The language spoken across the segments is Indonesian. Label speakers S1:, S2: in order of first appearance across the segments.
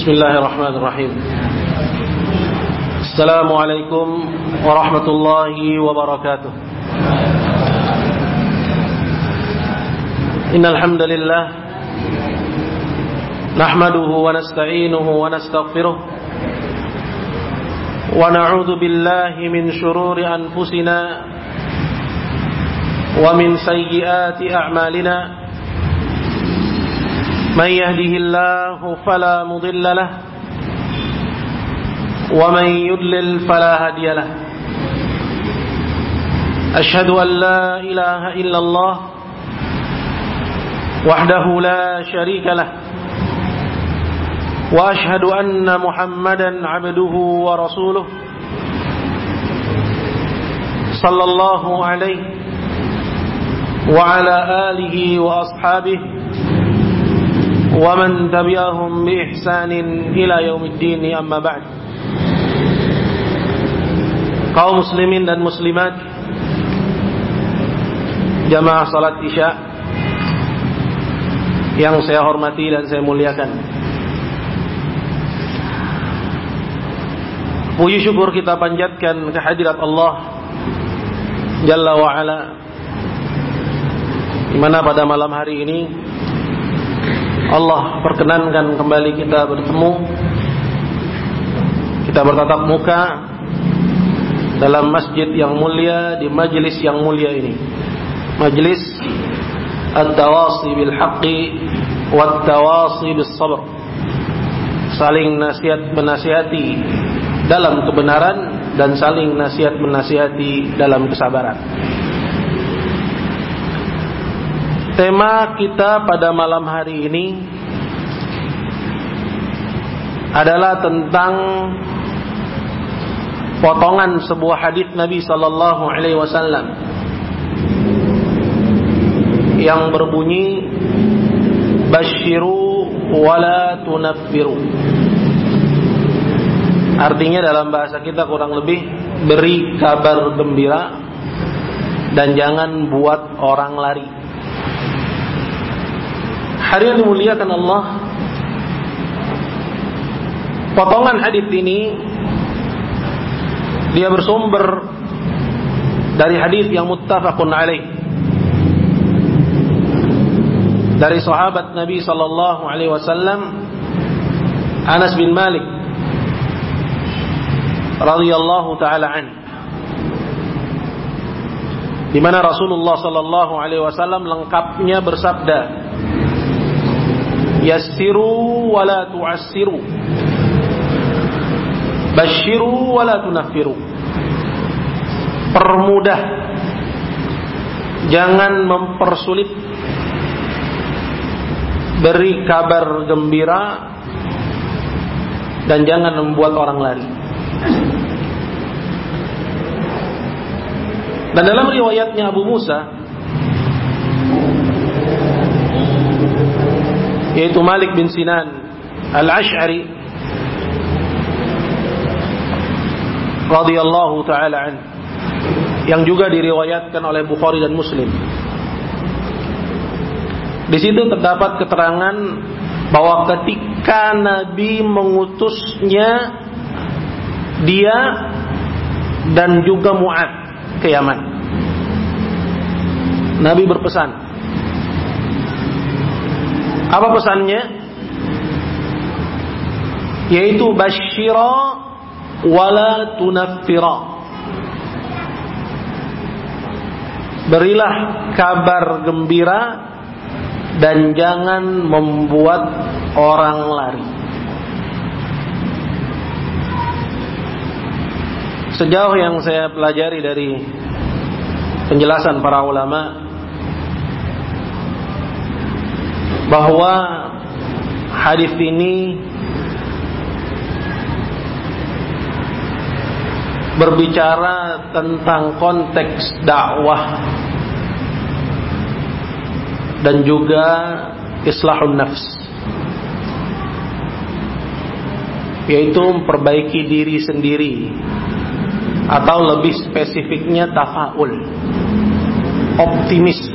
S1: Bismillahirrahmanirrahim. Assalamualaikum warahmatullahi wabarakatuh. Innal hamdalillah nahmaduhu wa nasta'inuhu wa nastaghfiruh wa na'udzu billahi min shururi anfusina wa min sayyiati a'malina. من يهده الله فلا مضل له ومن يضلل فلا هادي له أشهد أن لا إله إلا الله وحده لا شريك له وأشهد أن محمدا عبده ورسوله صلى الله عليه وعلى آله وأصحابه ومن تبعهم بإحسان إلى يوم الدين أما بعد. Kaum muslimin dan muslimat, jamaah salat Isya yang saya hormati dan saya muliakan, puji syukur kita panjatkan kehadirat Allah Jalla wa Ala, di mana pada malam hari ini Allah perkenankan kembali kita bertemu, kita bertatap muka dalam masjid yang mulia, di majlis yang mulia ini, majlis at-tawasi bil haqqi wat tawasi bis sabr, saling nasihat menasihati dalam kebenaran dan saling nasihat menasihati dalam kesabaran. Tema kita pada malam hari ini adalah tentang potongan sebuah hadis Nabi sallallahu alaihi wasallam yang berbunyi basyiru wala tunaffiru. Artinya dalam bahasa kita kurang lebih beri kabar gembira dan jangan buat orang lari. Hari yang dimuliakan Allah, potongan hadis ini dia bersumber dari hadis yang muttafaqun alaih dari sahabat Nabi sallallahu alaihi wasallam Anas bin Malik radhiyallahu taala an, di mana Rasulullah sallallahu alaihi wasallam lengkapnya bersabda, yassiru wala tu'assiru, basyiru wala tunaffiru. Permudah, jangan mempersulit, beri kabar gembira dan jangan membuat orang lari. Dan dalam riwayatnya Abu Musa, yaitu Malik bin Sinan Al-Ash'ari radhiyallahu ta'ala an, yang juga diriwayatkan oleh Bukhari dan Muslim. Di situ terdapat keterangan bahwa ketika Nabi mengutusnya dia dan juga Mu'ad ke Yaman, Nabi berpesan. Apa pesannya? Yaitu basyira wala tunaffira. Berilah kabar gembira dan jangan membuat orang lari. Sejauh yang saya pelajari dari penjelasan para ulama, bahwa hadis ini berbicara tentang konteks dakwah dan juga islahun nafs, yaitu memperbaiki diri sendiri, atau lebih spesifiknya tafaul, optimis.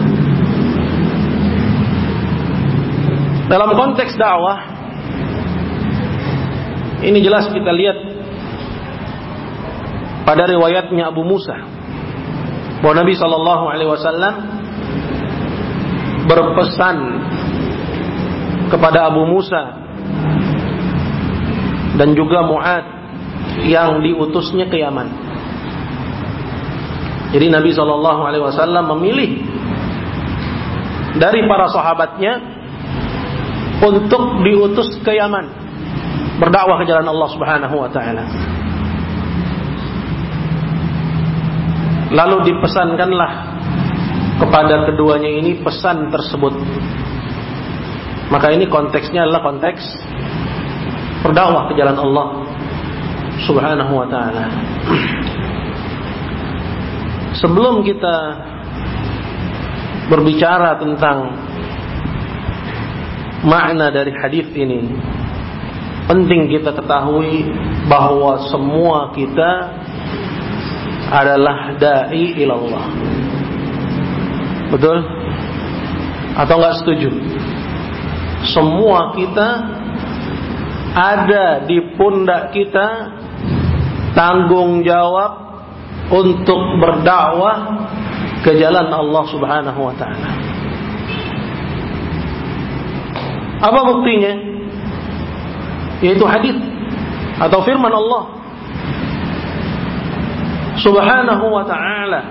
S1: Dalam konteks dakwah, Ini jelas kita lihat pada riwayatnya Abu Musa bahwa Nabi SAW berpesan kepada Abu Musa dan juga Mu'ad yang diutusnya ke Yaman. Jadi Nabi SAW memilih dari para sahabatnya untuk diutus ke Yaman berdakwah ke jalan Allah Subhanahu wa taala. Lalu dipesankanlah kepada keduanya ini pesan tersebut. Maka ini konteksnya adalah konteks berdakwah ke jalan Allah Subhanahu wa taala. Sebelum kita berbicara tentang makna dari hadis ini, penting kita ketahui bahwa semua kita adalah da'i ilallah. Betul? Atau enggak setuju? Semua kita ada di pundak kita tanggung jawab untuk berdakwah ke jalan Allah Subhanahu wa taala. Apa buktinya? Yaitu hadis atau firman Allah Subhanahu wa ta'ala.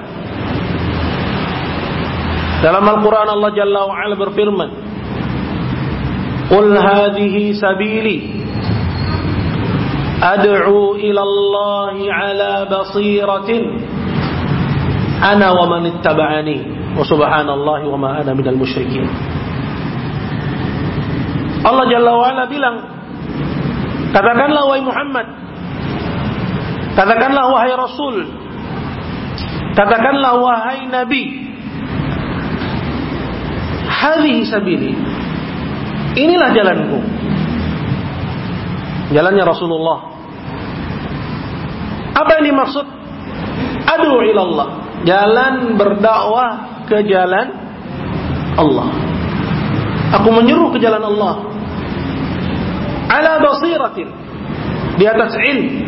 S1: Dalam Al-Quran Allah Jalla wa Ala berfirman, Qul hadhihi sabili ad'u ila Allahi ala basiratin ana wa man ittaba'ani wa subhanallahi wa ma ana minal musyrikin. Allah Jalla wa Ala bilang, katakanlah wahai Muhammad, katakanlah wahai Rasul, katakanlah wahai Nabi, hadhihi sabili, inilah jalanku, jalannya Rasulullah. Apa yang dimaksud? Ad'u ilallah, jalan berdakwah ke jalan Allah. Aku menyeru ke jalan Allah ala basiratin, di atas ilmu.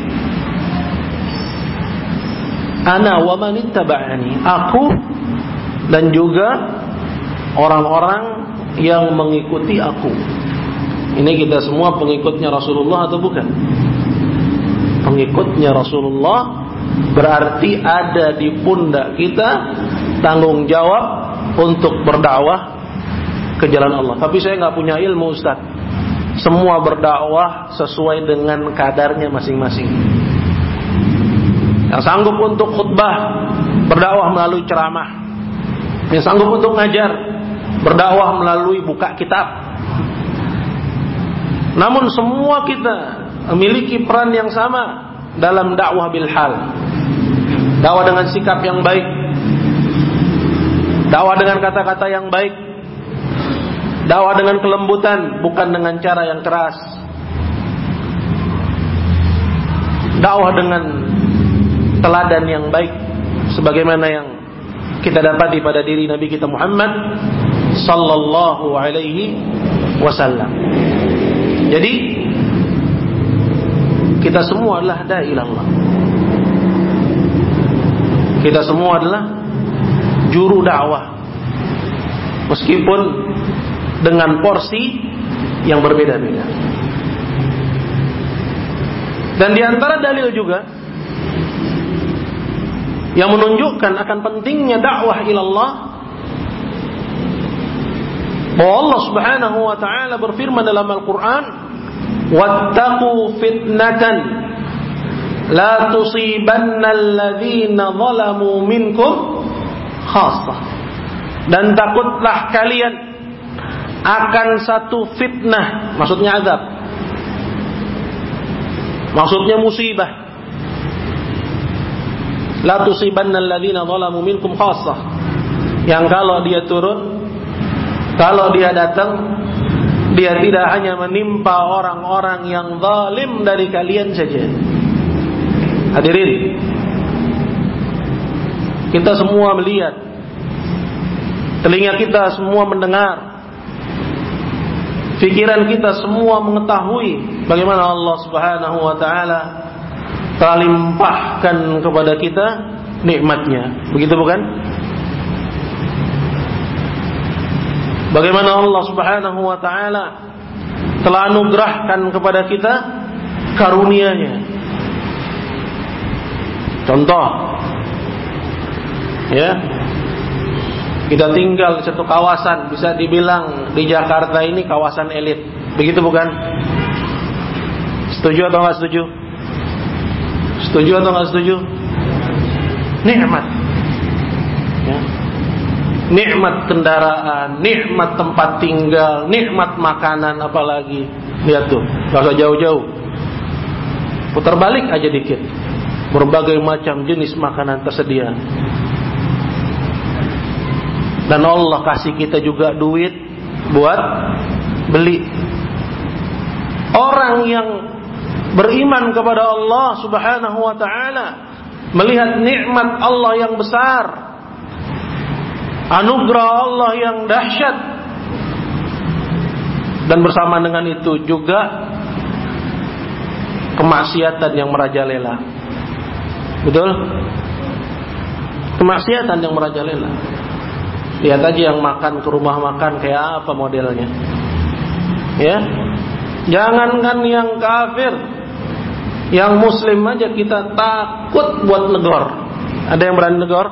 S1: Ana wa man ittaba'ani, aku dan juga orang-orang yang mengikuti aku. Ini kita semua pengikutnya Rasulullah atau bukan? Pengikutnya Rasulullah berarti ada di pundak kita tanggung jawab untuk berdakwah ke jalan Allah. Tapi saya nggak punya ilmu, Ustaz. Semua berdakwah sesuai dengan kadarnya masing-masing. Yang sanggup untuk khutbah, berdakwah melalui ceramah. Yang sanggup untuk ngajar, berdakwah melalui buka kitab. Namun semua kita memiliki peran yang sama dalam dakwah bil hal. Dakwah dengan sikap yang baik, dakwah dengan kata-kata yang baik, dakwah dengan kelembutan, bukan dengan cara yang keras. Dakwah dengan teladan yang baik, sebagaimana yang kita dapati pada diri Nabi kita Muhammad sallallahu alaihi wasallam. Jadi kita semua adalah da'i ilallah. Kita semua adalah juru dakwah, meskipun dengan porsi yang berbeda-beda. Dan di antara dalil juga yang menunjukkan akan pentingnya dakwah ilallah, bahwa Allah Subhanahu wa taala berfirman dalam Al-Qur'an, "Wattaqu fitnatan la tusibanna alladhina zalamu minkum khassah." Dan takutlah kalian akan satu fitnah, maksudnya azab, maksudnya musibah. La tusibanna alladhina zalamu minkum khassah, yang kalau dia turun, kalau dia datang, dia tidak hanya menimpa orang-orang yang zalim dari kalian saja. Hadirin, kita semua melihat, telinga kita semua mendengar Pikiran kita semua mengetahui bagaimana Allah Subhanahu wa taala telah limpahkan kepada kita nikmatnya. Begitu bukan? Bagaimana Allah Subhanahu wa taala telah anugerahkan kepada kita karunia-Nya. Contoh, ya, kita tinggal di satu kawasan, bisa dibilang di Jakarta ini kawasan elit. Begitu bukan? Setuju atau nggak setuju? Setuju atau nggak setuju? Nikmat, ya. Nikmat kendaraan, nikmat tempat tinggal, nikmat makanan, apalagi. Lihat tuh, gak usah jauh-jauh, putar balik aja dikit, berbagai macam jenis makanan tersedia. Dan Allah kasih kita juga duit buat beli. Orang yang beriman kepada Allah Subhanahu wa taala melihat nikmat Allah yang besar, anugerah Allah yang dahsyat, dan bersama dengan itu juga kemaksiatan yang merajalela. Betul? Kemaksiatan yang merajalela. Lihat aja yang makan ke rumah makan kayak apa modelnya. Ya. Jangankan yang kafir, yang muslim aja kita takut buat negor. Ada yang berani negor?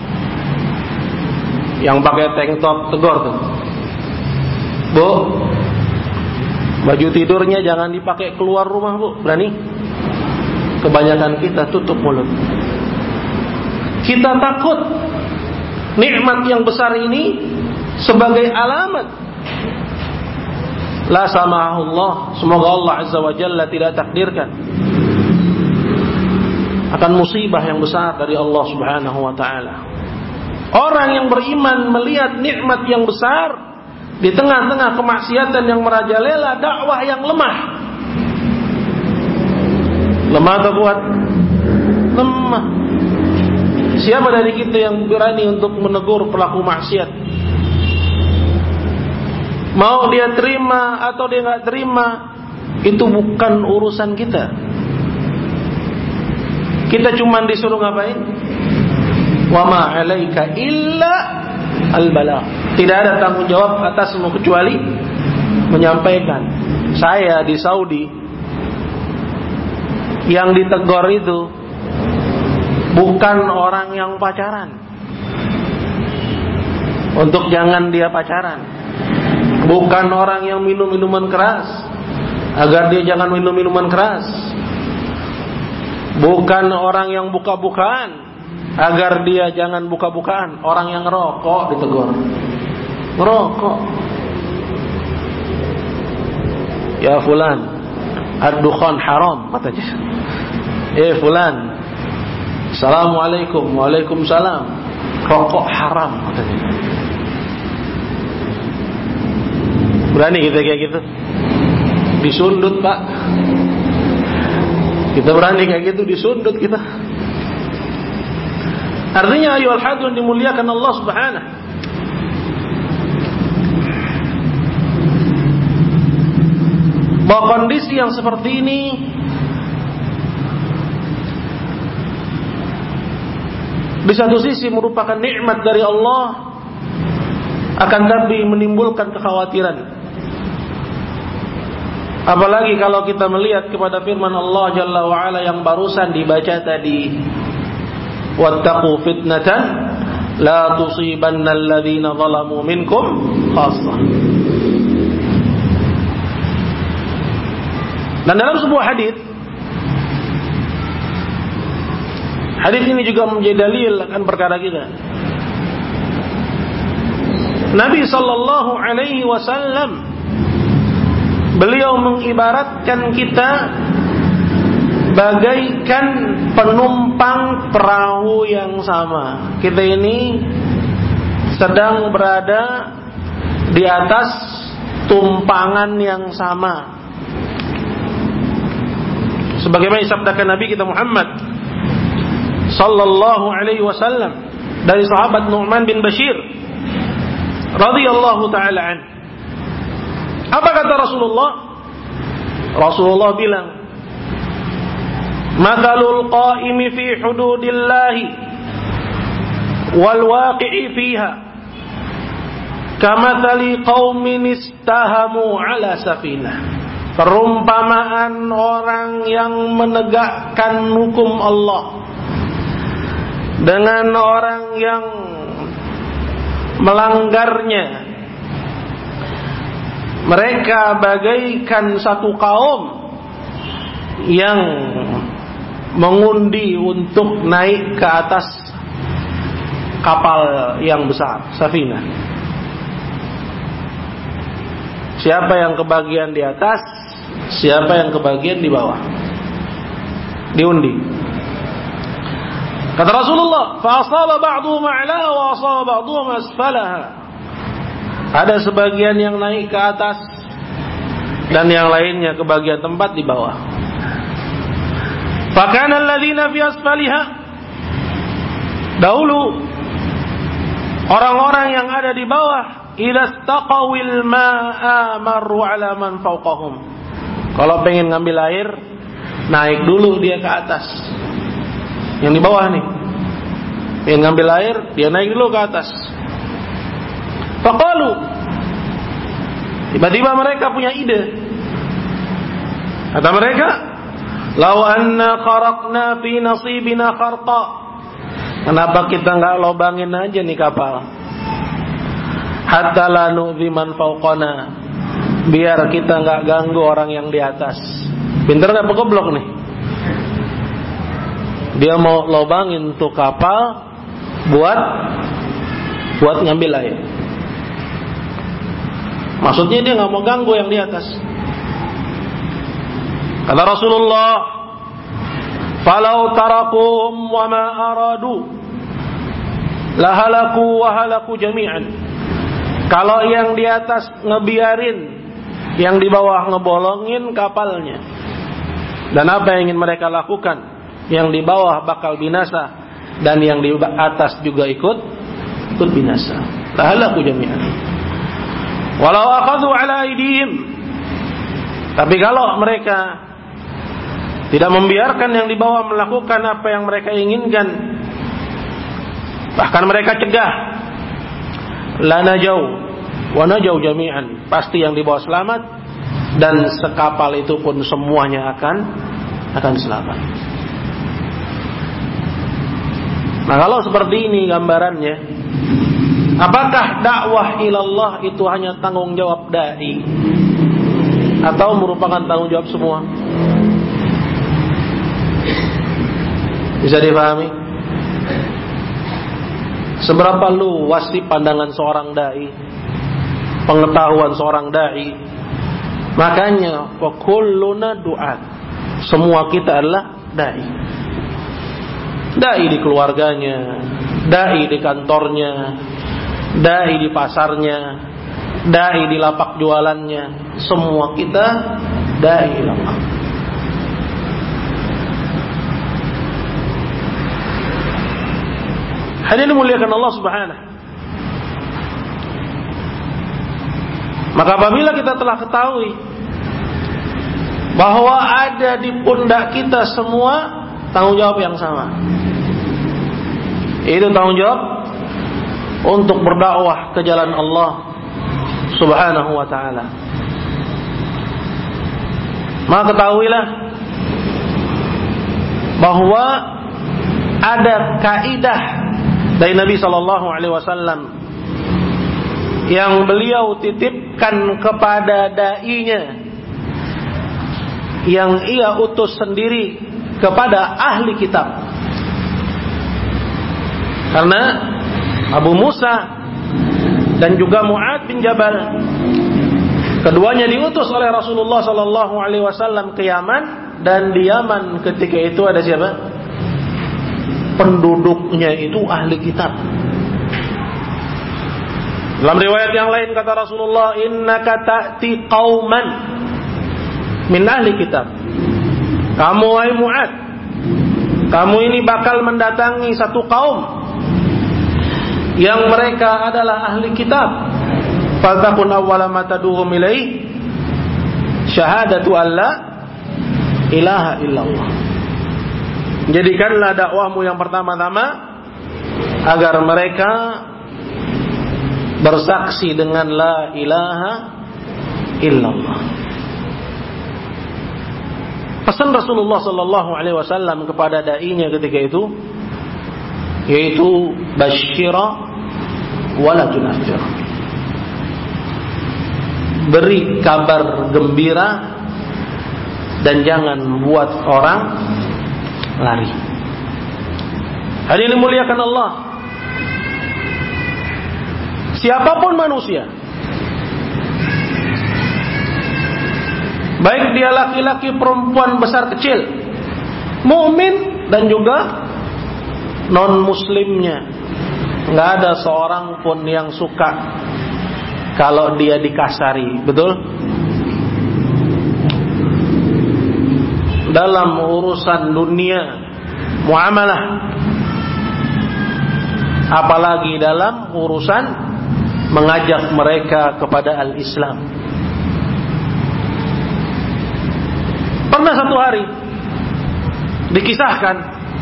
S1: Yang pakai tank top tegor tuh. Bu, baju tidurnya jangan dipakai keluar rumah, Bu. Berani? Kebanyakan kita tutup mulut. Kita takut nikmat yang besar ini sebagai alamat la samahullah, semoga Allah Azza wa Jalla tidak takdirkan akan musibah yang besar dari Allah Subhanahu wa taala. Orang yang beriman melihat nikmat yang besar di tengah-tengah kemaksiatan yang merajalela, dakwah yang lemah. Lemah atau kuat? Lemah. Siapa dari kita yang berani untuk menegur pelaku maksiat? Mau dia terima atau dia nggak terima, itu bukan urusan kita. Kita cuma disuruh ngapain? Wa ma 'alaika illa al-balagh. Tidak ada tanggung jawab atasmu kecuali menyampaikan. Saya di Saudi, yang ditegur itu bukan orang yang pacaran, untuk jangan dia pacaran. Bukan orang yang minum minuman keras, agar dia jangan minum minuman keras. Bukan orang yang buka-bukaan, agar dia jangan buka-bukaan. Orang yang ngerokok ditegur. Ngerokok. Ya fulan, ad-dukhan haram, katanya. Fulan, assalamualaikum. Waalaikumsalam. Rokok haram, katanya. Berani kita kayak gitu? Disundut, Pak. Kita berani kayak gitu, disundut kita. Artinya ayyuhal hadirin dimuliakan Allah Subhanahu. Bahwa kondisi yang seperti ini di satu sisi merupakan nikmat dari Allah, akan tapi menimbulkan kekhawatiran. Apalagi kalau kita melihat kepada firman Allah Jalla wa'ala yang barusan dibaca tadi, wattaqu fitnatan la tusibanna alladhina zalamu minkum khassah. Dan dalam sebuah hadis ini juga menjadi dalil akan perkara kita. Nabi sallallahu alaihi wasallam beliau mengibaratkan kita bagaikan penumpang perahu yang sama. Kita ini sedang berada di atas tumpangan yang sama. Sebagaimana disabdakan Nabi kita Muhammad sallallahu alaihi wasallam dari sahabat Nu'man bin Bashir radhiyallahu taala an, Apa kata Rasulullah? Rasulullah bilang, "Matsalul qa'imi fi hududillahi wal waqi'i fiha kamatsali qaumin istahamu 'ala safinah." Perumpamaan orang yang menegakkan hukum Allah dengan orang yang melanggarnya, mereka bagaikan satu kaum yang mengundi untuk naik ke atas kapal yang besar, safinah. Siapa yang kebagian di atas, siapa yang kebagian di bawah, diundi. Kata Rasulullah, fa asaba ba'dhum a'laha wa asaba ba'dhum asfalaha. Ada sebagian yang naik ke atas dan yang lainnya kebagian tempat di bawah. Fa kana alladziina fi asfaliha, dahulu orang-orang yang ada di bawah, idza taqawil ma'a marru 'ala man fawqahum. Kalau pengen ngambil air, naik dulu dia ke atas. Yang di bawah nih, pengen ngambil air, dia naik dulu ke atas. Faqalu, tiba-tiba mereka punya ide. Kata mereka, "Law anna kharaqna fi nasibina kharqa." Kenapa kita enggak lobangin aja nih kapal? Hatta la nu'dhi man fawqana, biar kita enggak ganggu orang yang di atas. Pinter enggak pegoblok nih? Dia mau lobangin tuh kapal buat ngambil air. Maksudnya dia enggak mau ganggu yang di atas. Kata Rasulullah, "Falau tarakuhum wa ma aradu lahalaku wa halaku jami'an." Kalau yang di atas ngebiarin, yang di bawah ngebolongin kapalnya, dan apa yang ingin mereka lakukan, yang di bawah bakal binasa dan yang di atas juga ikut binasa. Lahalaku jami'an. Walau akhadhu ala aydihim, tapi kalau mereka tidak membiarkan yang di bawah melakukan apa yang mereka inginkan, bahkan mereka cegah, la najau wa najau jami'an, pasti yang di bawah selamat dan sekapal itu pun semuanya akan selamat. Nah, kalau seperti ini gambarannya, apakah dakwah ilallah itu hanya tanggung jawab dai atau merupakan tanggung jawab semua? Bisa dipahami? Seberapa luas sih pandangan seorang dai, pengetahuan seorang dai? Makanya wa kulluna du'at, semua kita adalah dai. Dai di keluarganya, dai di kantornya, dai di pasarnya, dai di lapak jualannya, semua kita dai ilallah. Hadirin dimuliakan Allah Subhanahu. Maka apabila kita telah ketahui bahwa ada di pundak kita semua tanggung jawab yang sama, itu tanggung jawab untuk berdakwah ke jalan Allah Subhanahu wa ta'ala. Maka ketahuilah bahwa ada kaidah dari Nabi SAW yang beliau titipkan kepada dai-nya yang ia utus sendiri kepada ahli kitab. Karena Abu Musa dan juga Mu'ad bin Jabal, keduanya diutus oleh Rasulullah SAW ke Yaman, dan di Yaman ketika itu ada siapa? Penduduknya itu ahli kitab. Dalam riwayat yang lain kata Rasulullah, innaka ta'ti qauman min ahli kitab. Kamu wahai Mu'ad, kamu ini bakal mendatangi satu kaum yang mereka adalah ahli kitab. Faltakun awwala ma taduhum ilaih syahadatu alla ilaha illallah. Jadikanlah dakwahmu yang pertama-tama agar mereka bersaksi dengan la ilaha illallah. Pesan Rasulullah sallallahu alaihi wasallam kepada dai-nya ketika itu yaitu basyira wala tunaffir. Beri kabar gembira dan jangan buat orang lari. Hadirin dimuliakan Allah. Siapapun manusia, baik dia laki-laki, perempuan, besar kecil, mukmin dan juga non muslimnya, nggak ada seorang pun yang suka kalau dia dikasari, betul? Dalam urusan dunia muamalah, apalagi dalam urusan mengajak mereka kepada al-Islam. Pernah satu hari dikisahkan,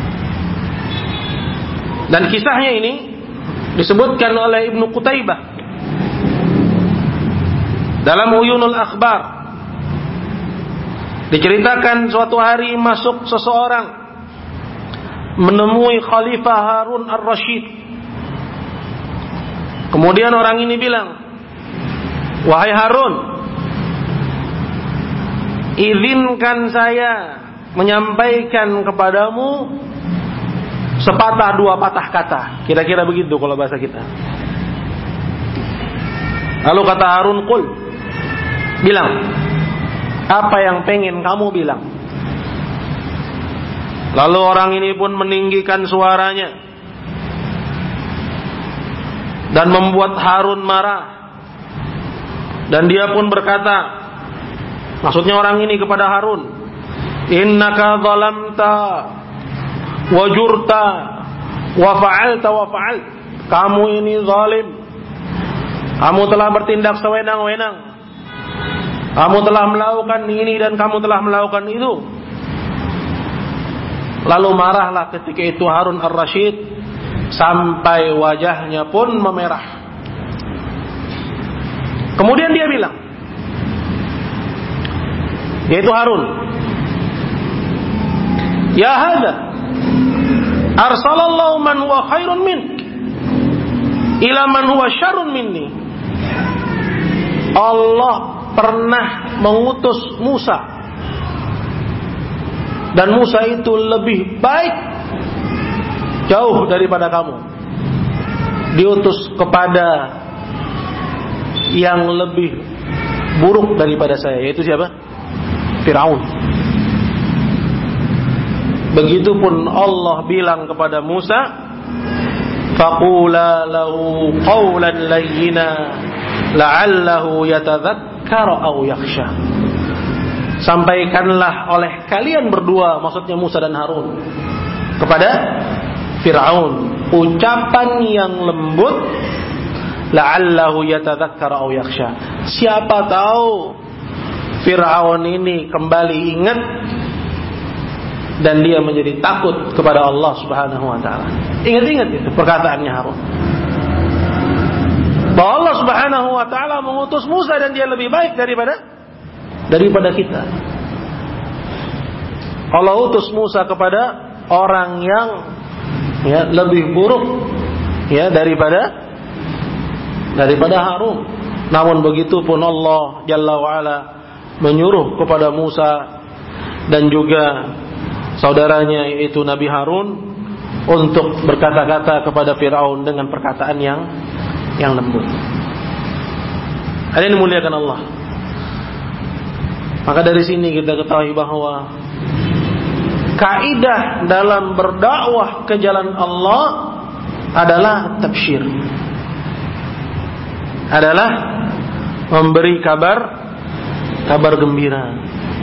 S1: dan kisahnya ini disebutkan oleh Ibnu Qutaibah dalam Uyunul Akhbar. Diceritakan suatu hari masuk seseorang menemui Khalifah Harun ar-Rasyid. Kemudian orang ini bilang, wahai Harun, izinkan saya menyampaikan kepadamu sepatah dua patah kata. Kira-kira begitu kalau bahasa kita. Lalu kata Harun, qul, bilang, apa yang pengen kamu bilang? Lalu orang ini pun meninggikan suaranya dan membuat Harun marah. Dan dia pun berkata, maksudnya orang ini kepada Harun, innaka zalamta wa jurta wa fa'alta wa fa'al. Kamu ini zalim, kamu telah bertindak sewenang-wenang, kamu telah melakukan ini dan kamu telah melakukan itu. Lalu marahlah ketika itu Harun ar-Rasyid sampai wajahnya pun memerah. Kemudian dia bilang, yaitu Harun, ya hadza arsalallahu man huwa khairun mink ila man huwa syarrun minni. Allah pernah mengutus Musa, dan Musa itu lebih baik jauh daripada kamu, diutus kepada yang lebih buruk daripada saya, yaitu siapa? Fir'aun. Begitupun Allah bilang kepada Musa, faqula lahu qawlan layyina la'allahu yatadzakkar aw yakhsha. Sampaikanlah oleh kalian berdua, maksudnya Musa dan Harun, kepada Fir'aun ucapan yang lembut, la'allahu yatadzakkar aw yakhsha. Siapa tahu Fir'aun ini kembali ingat dan dia menjadi takut kepada Allah Subhanahu wa taala. Ingat-ingat itu perkataannya Harun, bahwa Allah Subhanahu wa taala mengutus Musa dan dia lebih baik daripada kita. Allah utus Musa kepada orang yang lebih buruk daripada Harun. Namun begitu pun Allah Jalla wa'ala menyuruh kepada Musa dan juga saudaranya yaitu Nabi Harun untuk berkata-kata kepada Fir'aun dengan perkataan yang lembut. Hadirin dimuliakan Allah. Maka dari sini kita ketahui bahwa kaidah dalam berdakwah ke jalan Allah adalah tabsyir, adalah memberi kabar gembira.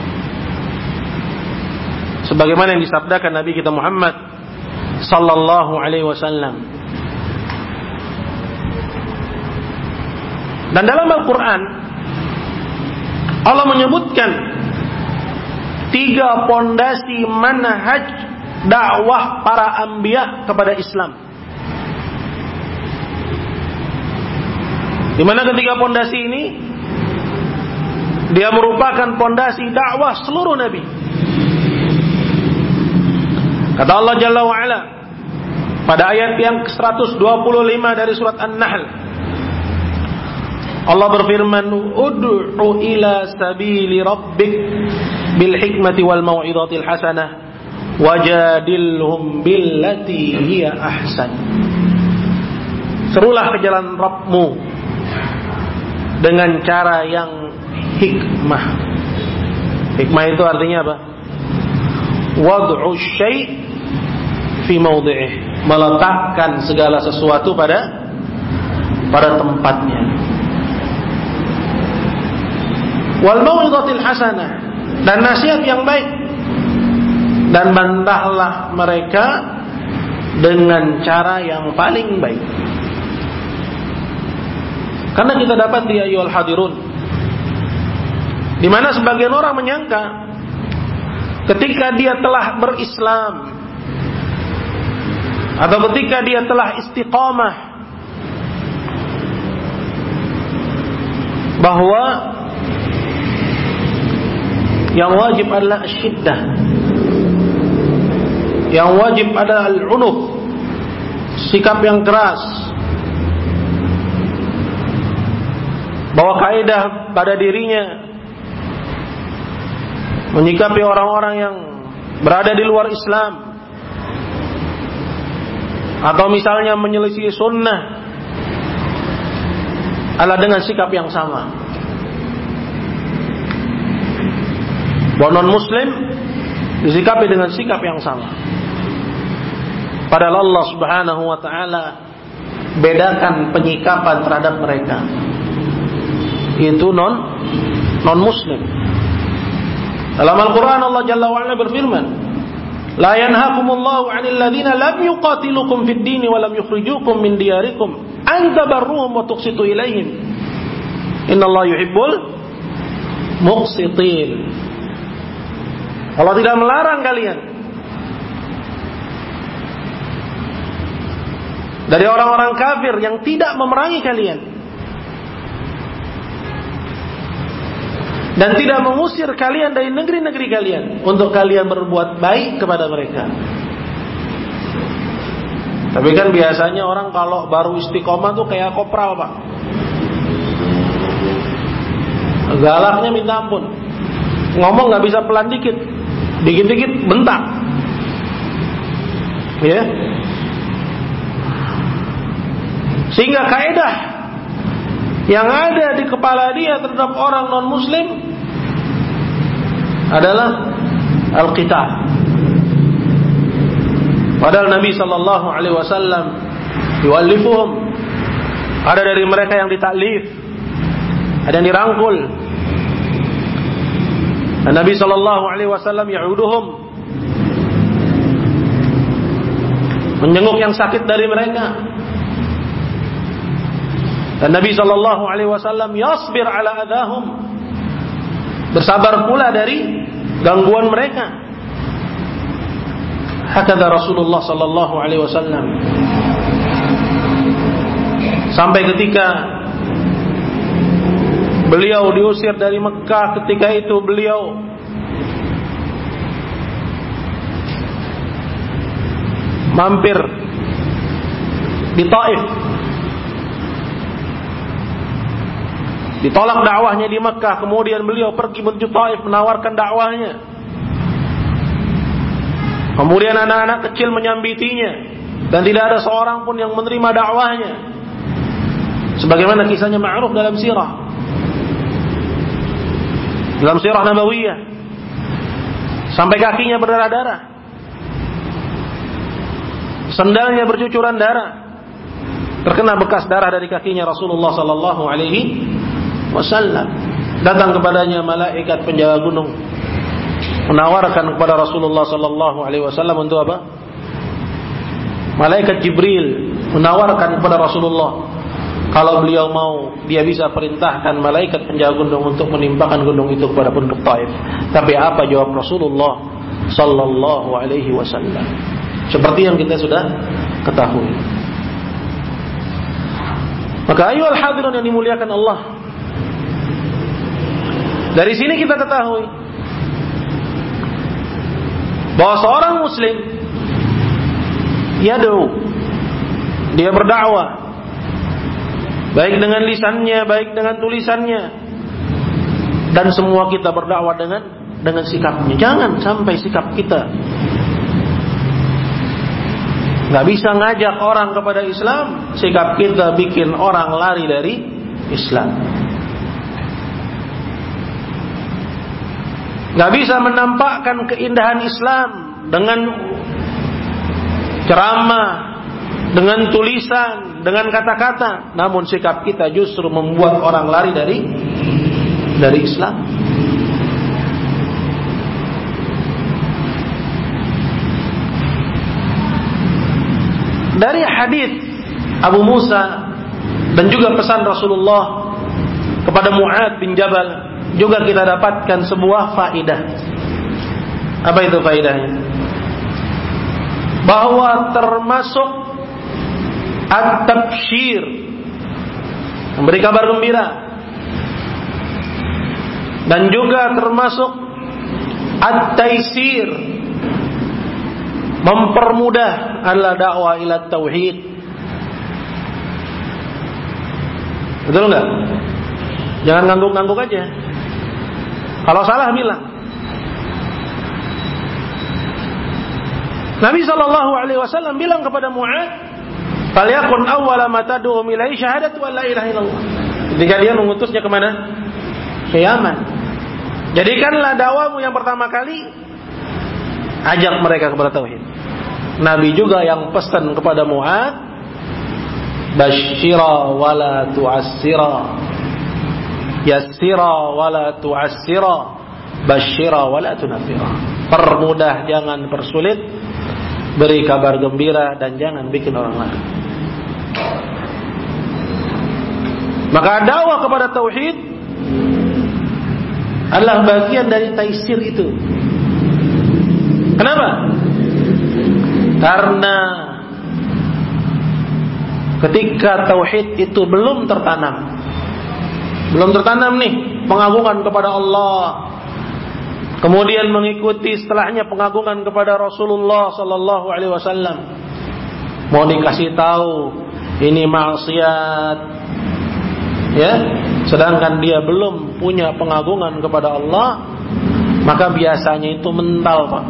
S1: Sebagaimana yang disabdakan Nabi kita Muhammad sallallahu alaihi wasallam. Dan dalam Al-Quran Allah menyebutkan 3 pondasi manhaj dakwah para anbiya kepada Islam. Di mana ketiga pondasi ini dia merupakan pondasi dakwah seluruh nabi. Kata Allah Jalla wa Ala pada ayat yang ke-125 dari surat An-Nahl, Allah berfirman, "Ud'u ila sabili rabbik bil hikmati wal mau'izatil hasanah wajadilhum billati hiya ahsan." Serulah ke jalan Rabbmu dengan cara yang hikmah. Hikmah itu artinya apa? Wad'u syai' fi mawdi'ih, meletakkan segala sesuatu pada tempatnya. Wal mau'izatil hasanah, dan nasihat yang baik, dan bantahlah mereka dengan cara yang paling baik. Karena kita dapat di ayyuhal hadirun, di mana sebagian orang menyangka ketika dia telah berislam atau ketika dia telah istiqamah bahwa yang wajib adalah syiddah, yang wajib adalah al-unuf, sikap yang keras, bahwa kaidah pada dirinya menyikapi orang-orang yang berada di luar Islam, atau misalnya menyelisih sunnah, adalah dengan sikap yang sama. Bahwa non-muslim disikapi dengan sikap yang sama. Padahal Allah Subhanahu wa ta'ala bedakan penyikapan terhadap mereka, itu non-muslim. Dalam Al-Quran Allah Jalla wa'ala berfirman, La yanhakumullahu 'anil ladzina lam yuqatilukum fid dini wa lam yukhrijukum min diyarikum an tabarruhum wa tuqsitu ilaihim innallaha yuhibbul muqsitin. Allah tidak melarang kalian dari orang-orang kafir yang tidak memerangi kalian dan tidak mengusir kalian dari negeri-negeri kalian untuk kalian berbuat baik kepada mereka. Tapi kan biasanya orang kalau baru istiqomah tuh kayak kopral, Pak. Galaknya minta ampun. Ngomong gak bisa pelan dikit, dikit-dikit bentak. Ya. Sehingga kaidah yang ada di kepala dia terhadap orang non-muslim adalah al-qital. Padahal Nabi sallallahu alaihi wasallam yu'allifuhum, ada dari mereka yang ditaklif, ada yang dirangkul. Dan Nabi sallallahu alaihi wasallam ya'uduhum, menjenguk yang sakit dari mereka. Dan Nabi sallallahu alaihi wasallam yasbir ala adahum, bersabar pula dari gangguan mereka. Hakadha Rasulullah sallallahu alaihi wasallam, sampai ketika beliau diusir dari Mekah, ketika itu beliau mampir di Taif. Ditolak dakwahnya di Mekah, kemudian beliau pergi menuju Taif menawarkan dakwahnya. Kemudian anak-anak kecil menyambitinya dan tidak ada seorang pun yang menerima dakwahnya. Sebagaimana kisahnya ma'ruf dalam sirah Nabawiyah, sampai kakinya berdarah-darah, sendalnya bercucuran darah, terkena bekas darah dari kakinya Rasulullah sallallahu alaihi wasallam. Datang kepadanya malaikat penjaga gunung, menawarkan kepada Rasulullah sallallahu alaihi wasallam untuk apa? Malaikat Jibril menawarkan kepada Rasulullah Kalau beliau mau, dia bisa perintahkan malaikat penjaga gunung untuk menimpakan gunung itu kepada penduduk Taif. Tapi apa jawab Rasulullah sallallahu alaihi wasallam? Seperti yang kita sudah ketahui. Maka ayyuhal hadirun yang dimuliakan Allah, dari sini kita ketahui bahwa seorang muslim yad'u, dia berdakwah baik dengan lisannya, baik dengan tulisannya, dan semua kita berdakwah dengan sikapnya. Jangan sampai sikap kita nggak bisa ngajak orang kepada Islam, sikap kita bikin orang lari dari Islam. Nggak bisa menampakkan keindahan Islam dengan ceramah, dengan tulisan, dengan kata-kata, namun sikap kita justru membuat orang lari dari Islam. Dari hadis Abu Musa dan juga pesan Rasulullah kepada Mu'ad bin Jabal juga kita dapatkan sebuah faidah. Apa itu faidahnya? Bahwa termasuk at-tabsyir, memberi kabar gembira, dan juga termasuk at-taisir, mempermudah adalah dakwah ila tauhid. Betul enggak? Jangan ngangguk-ngangguk aja. Kalau salah bilang. Nabi SAW bilang kepada Mu'ad, "Falyakun awwala ma tad'uhum ilaihi syahadatu an la ilaha illallah." Ketika dia mengutusnya kemana? Ke Yaman. Jadikanlah dakwamu yang pertama kali, ajak mereka kepada tauhid. Nabi juga yang pesan kepada Mu'ad, "Basyira wa la tu'assira, yassira wa la tu'assira, basyira wa la tunaffira." Permudah, jangan persulit, beri kabar gembira dan jangan bikin orang lari. Maka dakwah kepada tauhid adalah bagian dari taisir itu. Kenapa? Karena ketika tauhid itu belum tertanam nih pengagungan kepada Allah, kemudian mengikuti setelahnya pengagungan kepada Rasulullah sallallahu alaihi wasallam, mau dikasih tahu ini maksiat, ya, sedangkan dia belum punya pengagungan kepada Allah, maka biasanya itu mental, Pak.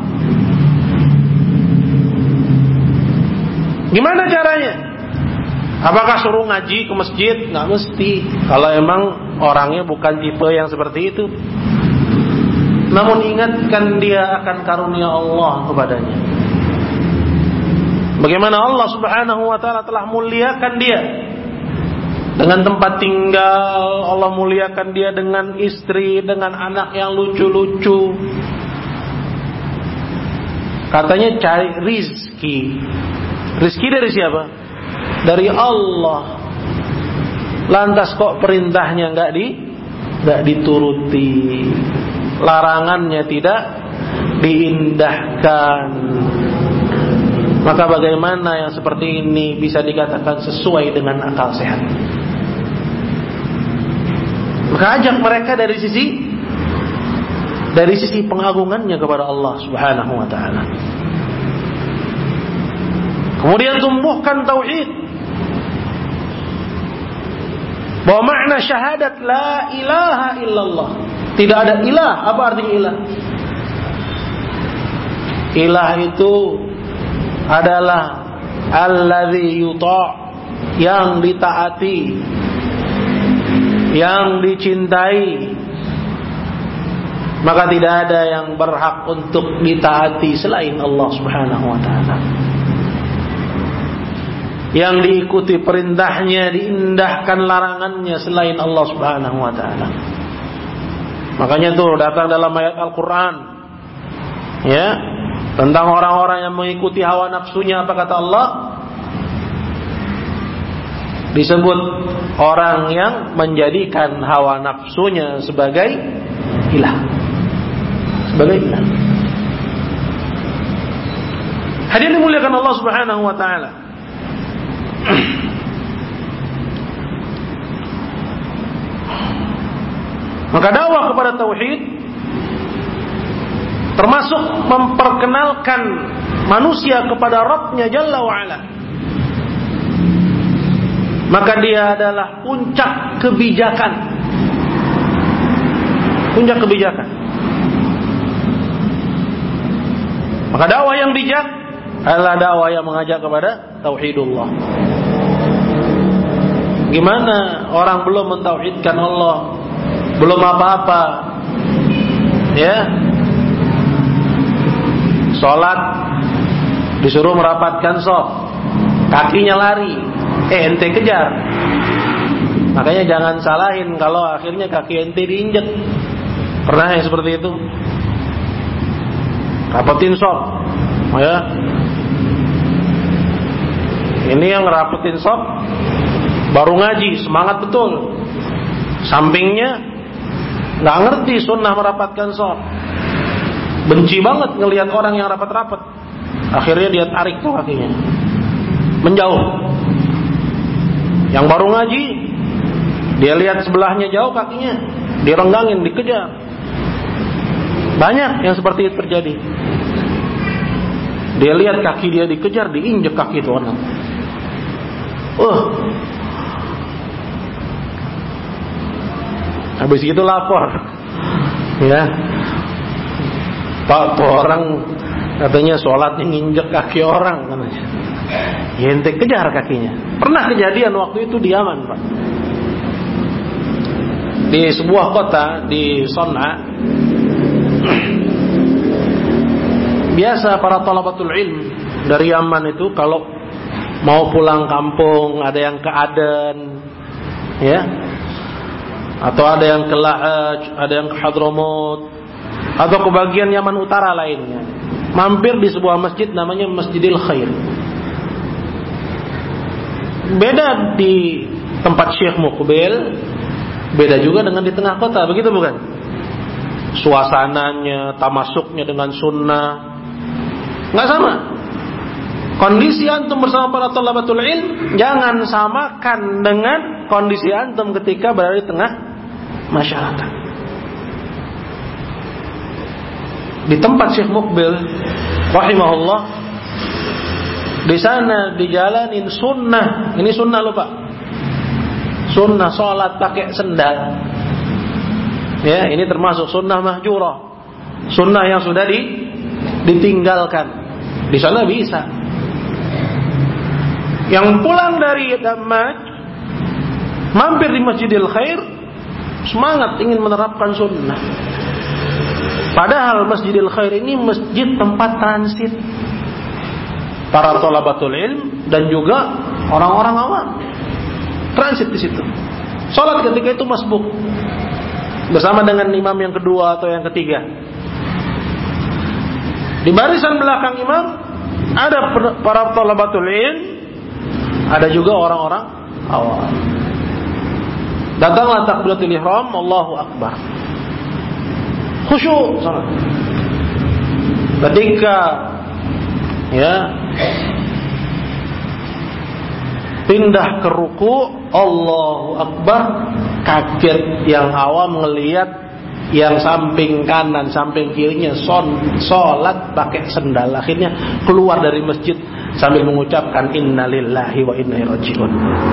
S1: Gimana caranya? Apakah suruh ngaji ke masjid? Nggak mesti, kalau emang orangnya bukan tipe yang seperti itu. Namun ingatkan dia akan karunia Allah kepadanya. Bagaimana Allah Subhanahu wa ta'ala telah muliakan dia dengan tempat tinggal, Allah muliakan dia dengan istri, dengan anak yang lucu-lucu. Katanya cari rizki. Rizki dari siapa? Dari Allah. Lantas kok perintahnya nggak dituruti, larangannya tidak diindahkan. Maka bagaimana yang seperti ini bisa dikatakan sesuai dengan akal sehat? Maka ajak mereka dari sisi pengagungannya kepada Allah Subhanahu wa ta'ala. Kemudian tumbuhkan tauhid, bahwa makna syahadat la ilaha illallah, tidak ada ilah. Apa artinya ilah? Ilah itu adalah alladzi yuta', yang ditaati, yang dicintai. Maka tidak ada yang berhak untuk ditaati selain Allah Subhanahu wa ta'ala. Yang diikuti perintahnya, diindahkan larangannya selain Allah Subhanahu wa ta'ala. Makanya itu datang dalam ayat Al-Quran, ya, tentang orang-orang yang mengikuti hawa nafsunya. Apa kata Allah? disebut orang yang menjadikan hawa nafsunya sebagai ilah. Sebagai ilah. Hadirin dimuliakan Allah Subhanahu wa taala. Maka dakwah kepada tauhid termasuk memperkenalkan manusia kepada Rabb-nya Jalla wa Ala. Maka dia adalah puncak kebijakan. Puncak kebijakan. Maka dakwah yang bijak adalah dakwah yang mengajak kepada tauhidullah. Gimana orang belum mentauhidkan Allah, belum apa-apa, ya, sholat disuruh merapatkan shaf, kakinya lari, ente kejar. Makanya jangan salahin kalau akhirnya kaki ente diinjek. Pernah yang seperti itu? Rapetin shaf, ya. Ini yang ngerapetin shaf baru ngaji, semangat betul. Sampingnya nggak ngerti sunnah merapatkan shaf, benci banget ngelihat orang yang rapat-rapat. Akhirnya dia tarik tuh kakinya, menjauh. Yang baru ngaji, dia lihat sebelahnya jauh kakinya, direnggangin, dikejar. Banyak yang seperti itu terjadi. Dia lihat kaki dia dikejar, diinjek kaki itu orang. Habis itu lapor, ya, Pak, orang katanya sholatnya nginjek kaki orang, katanya. Ya, ente kejar kakinya. Pernah kejadian waktu itu di Yaman, Pak. Di sebuah kota di Son'a. Biasa para thalabatul ilm dari Yaman itu kalau mau pulang kampung, ada yang ke Aden, ya, atau ada yang ke La'aj, ada yang ke Hadramaut, atau ke bagian Yaman Utara lainnya, mampir di sebuah masjid namanya Masjidil Khair. Beda di tempat Syekh Muqbil, beda juga dengan di tengah kota, begitu bukan? Suasananya, tamasuknya dengan sunnah nggak sama. Kondisi antum bersama para thalabatul ilm jangan samakan dengan kondisi antum ketika berada di tengah masyarakat. Di tempat Syekh Muqbil rahimahullah, di sana dijalanin sunnah. Ini sunnah loh Pak. Sunnah sholat pakai sendal. Ya, ini termasuk sunnah mahjurah. Sunnah yang sudah ditinggalkan. Di sana bisa. Yang pulang dari Damaj, mampir di Masjidil Khair, semangat ingin menerapkan sunnah. Padahal Masjidil Khair ini masjid tempat transit para thalabatul ilm dan juga orang-orang awam. Transit di situ. Salat ketika itu masbuk bersama dengan imam yang kedua atau yang ketiga. Di barisan belakang imam ada para thalabatul ilm, ada juga orang-orang awam. Datanglah takbiratul ihram, Allahu akbar. Khusyuk salat. Ketika pindah ke ruku, Allahu akbar, kaget yang awam ngelihat yang samping kanan, samping kirinya sholat pakai sendal. Akhirnya keluar dari masjid sambil mengucapkan innalillahi wa inna ilaihi raji'un.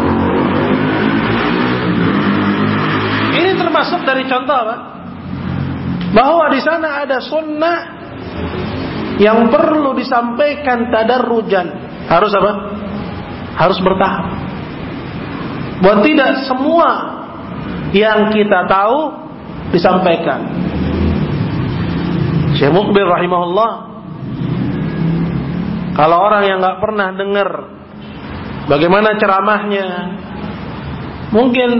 S1: Ini termasuk dari contoh apa? Bahwa di sana ada sunnah yang perlu disampaikan tadarrujan. Harus apa? Harus bertahap. Buat tidak semua yang kita tahu disampaikan. Syekh Muqbil rahimahullah, kalau orang yang nggak pernah dengar bagaimana ceramahnya, mungkin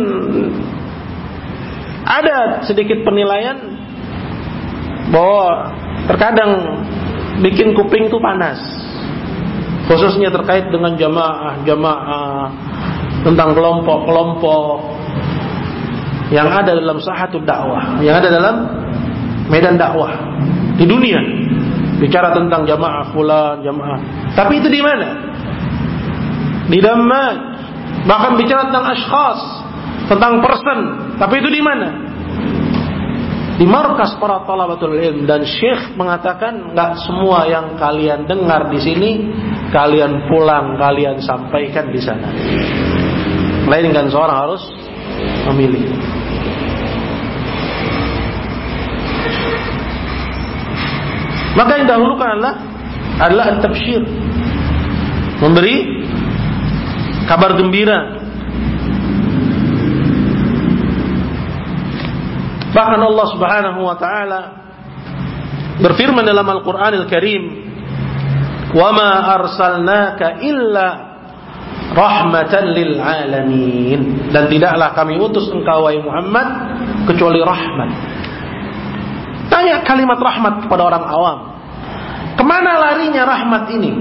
S1: ada sedikit penilaian bahwa terkadang bikin kuping itu panas, khususnya terkait dengan jamaah tentang kelompok-kelompok yang ada dalam sahatul dakwah, yang ada dalam medan dakwah di dunia. Bicara tentang jamaah fulan, jamaah. Tapi itu di mana? Di Dammaj. Bahkan bicara tentang ashkhas, tentang person. Tapi itu di mana? Di markas para talabatul ilm. Dan Syekh mengatakan, enggak semua yang kalian dengar di sini kalian pulang, kalian sampaikan di sana. Melainkan seorang harus memilih. Maka yang dahulukan adalah at-tabsyir, memberi kabar gembira. Bahkan Allah Subhanahu wa taala berfirman dalam Al-Qur'anil Karim, "Wa ma arsalnaka illa rahmatan lil alamin." Dan tidaklah kami utus engkau wahai Muhammad kecuali rahmat. Tanya kalimat rahmat kepada orang awam. Kemana larinya rahmat ini?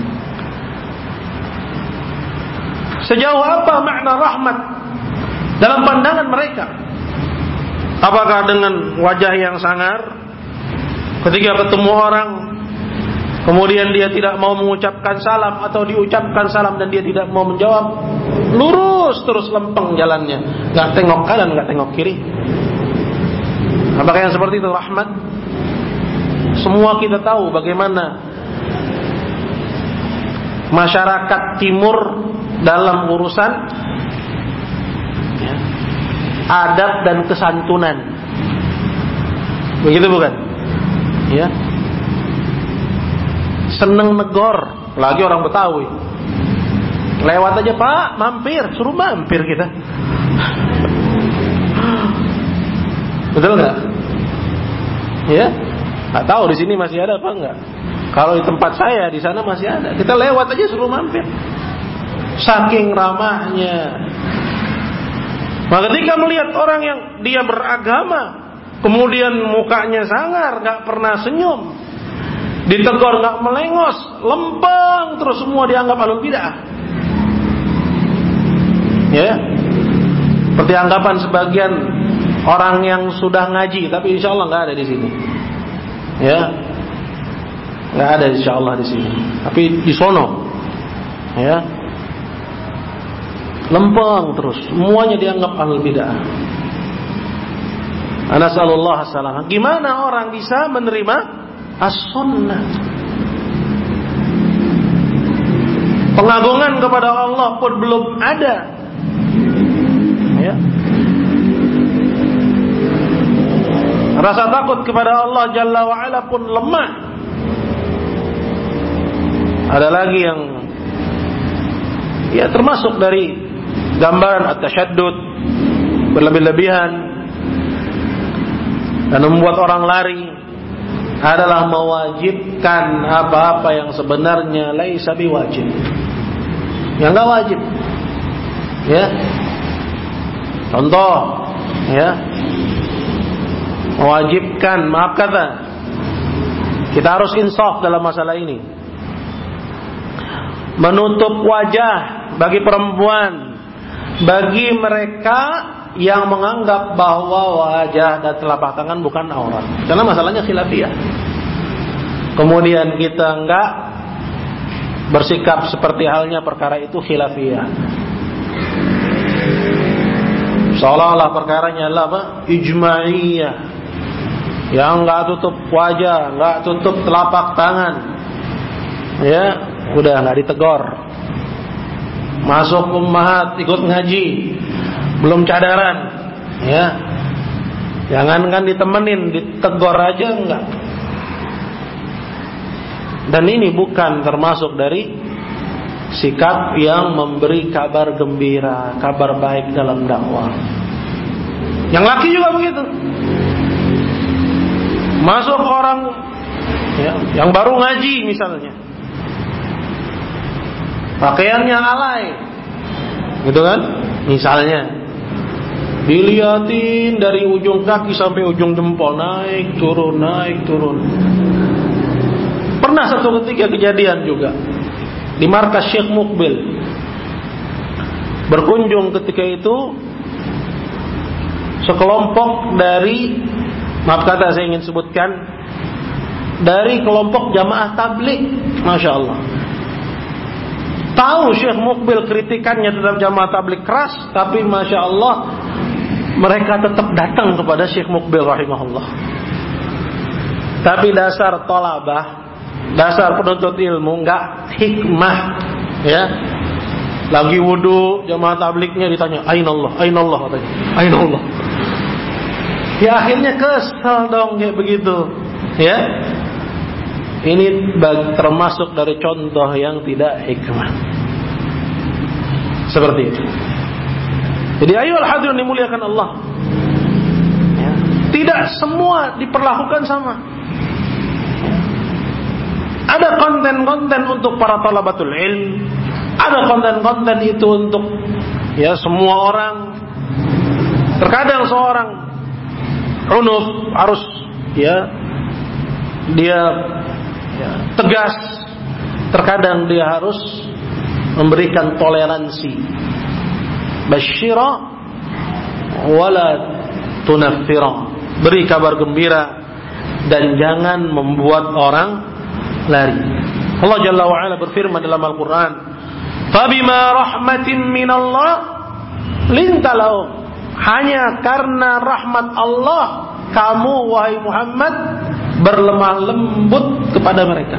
S1: Sejauh apa makna rahmat dalam pandangan mereka? Apakah dengan wajah yang sangar ketika ketemu orang, kemudian dia tidak mau mengucapkan salam, atau diucapkan salam dan dia tidak mau menjawab, lurus terus lempeng jalannya, gak tengok kanan, gak tengok kiri? Apakah yang seperti itu rahmat? Semua kita tahu bagaimana masyarakat timur dalam urusan adab dan kesantunan. Begitu bukan? Ya. Seneng negor, lagi orang Betawi. Lewat aja, Pak, mampir, suruh mampir kita. Betul nggak? Ya, nggak tahu di sini masih ada apa enggak. Kalau di tempat saya di sana masih ada. Kita lewat aja suruh mampir. Saking ramahnya. Maka ketika melihat orang yang dia beragama, kemudian mukanya sangar, nggak pernah senyum, ditegur nggak melengos, lempeng terus, semua dianggap ahlul bid'ah. Ya, seperti anggapan sebagian orang yang sudah ngaji, tapi insya Allah nggak ada di sini. Ya, nggak ada insya Allah di sini. Tapi di sono, ya, lempeng terus, semuanya dianggap ahlul bid'ah. Nasallallahu alaihi wasallam. Gimana orang bisa menerima as-sunnah? Pengagungan kepada Allah pun belum ada. Ya. Rasa takut kepada Allah Jalla wa'ala pun lemah. Ada lagi yang ya termasuk dari gambaran at-tasyaddud, berlebih-lebihan dan membuat orang lari, adalah mewajibkan apa-apa yang sebenarnya laisa biwajib, yang enggak wajib. Ya. Contoh, ya, mewajibkan, maaf kata, kita harus insaf dalam masalah ini, menutup wajah bagi perempuan, bagi mereka yang menganggap bahwa wajah dan telapak tangan bukan aurat, karena masalahnya khilafiyah. Kemudian kita enggak bersikap seperti halnya perkara itu khilafiyah, seolah-olah perkaranya adalah apa? Ijma'iyah, yang enggak tutup wajah, enggak tutup telapak tangan, ya udah enggak ditegur. Masuk ummahat, ikut ngaji, belum cadaran, ya, jangankan ditemenin, ditegur aja enggak. Dan ini bukan termasuk dari sikap yang memberi kabar gembira, kabar baik dalam dakwah. Yang laki juga begitu. Masuk orang, ya, yang baru ngaji misalnya, pakaiannya alay, gitu kan? Misalnya, dilihatin dari ujung kaki sampai ujung jempol, naik turun, naik turun. Pernah satu ketika kejadian juga di markas Syekh Mukbil. berkunjung ketika itu sekelompok dari, maaf kata saya ingin sebutkan, dari kelompok jamaah tabligh. Masya Allah. Tahu Syekh Mukbil kritikannya terhadap jamaah tabligh keras, tapi Masya Allah mereka tetap datang kepada Syekh Mukbil rahimahullah. Tapi dasar tolabah, dasar penuntut ilmu, nggak hikmah, ya. Lagi wudu jamaah tablighnya ditanya, Ainallah, Ainallah katanya, Ainallah. Ya akhirnya kesel dong kayak begitu, ya. Ini termasuk dari contoh yang tidak hikmah. Seperti itu. Jadi ayolah hadirin dimuliakan Allah, ya. Tidak semua diperlakukan sama. Ada konten-konten untuk para talabatul ilm, ada konten-konten itu untuk ya semua orang. Terkadang seorang unuf harus ya dia tegas, terkadang dia harus memberikan toleransi. Basyira wala tunaffira, beri kabar gembira dan jangan membuat orang lari. Allah Jalla wa Ala berfirman dalam Al-Quran, Fabima rahmatin minallah linta lahum, hanya karena rahmat Allah kamu wahai Muhammad berlemah lembut kepada mereka.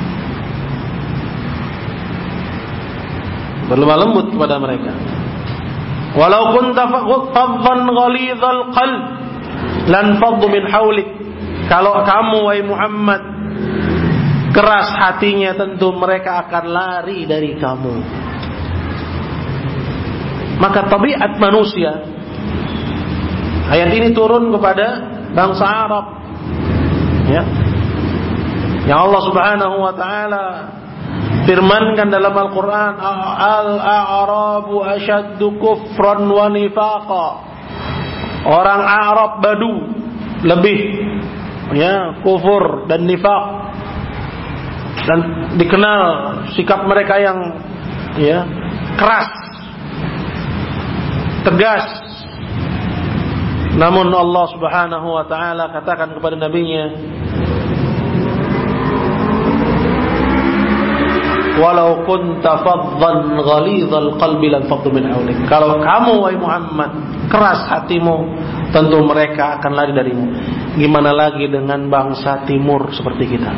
S1: Berlemah lembut kepada mereka. Walau kunta faddan ghalidhal qalb lan faddu min hawlik, kalau kamu wahai Muhammad keras hatinya, tentu mereka akan lari dari kamu. Maka tabiat manusia, ayat ini turun kepada bangsa Arab, ya. Yang Allah Subhanahu wa taala firmankan dalam Al-Quran, Al-A'rabu asyaddu kufran wa nifaqa, orang Arab Badu lebih ya kufur dan nifaq, dan dikenal sikap mereka yang ya keras, tegas. Namun Allah Subhanahu wa taala katakan kepada nabinya, walau kunta faddan ghalidhal qalbi lan faddu min hawlik, kalau kamu wahai Muhammad keras hatimu, tentu mereka akan lari darimu. Gimana lagi dengan bangsa timur seperti kita,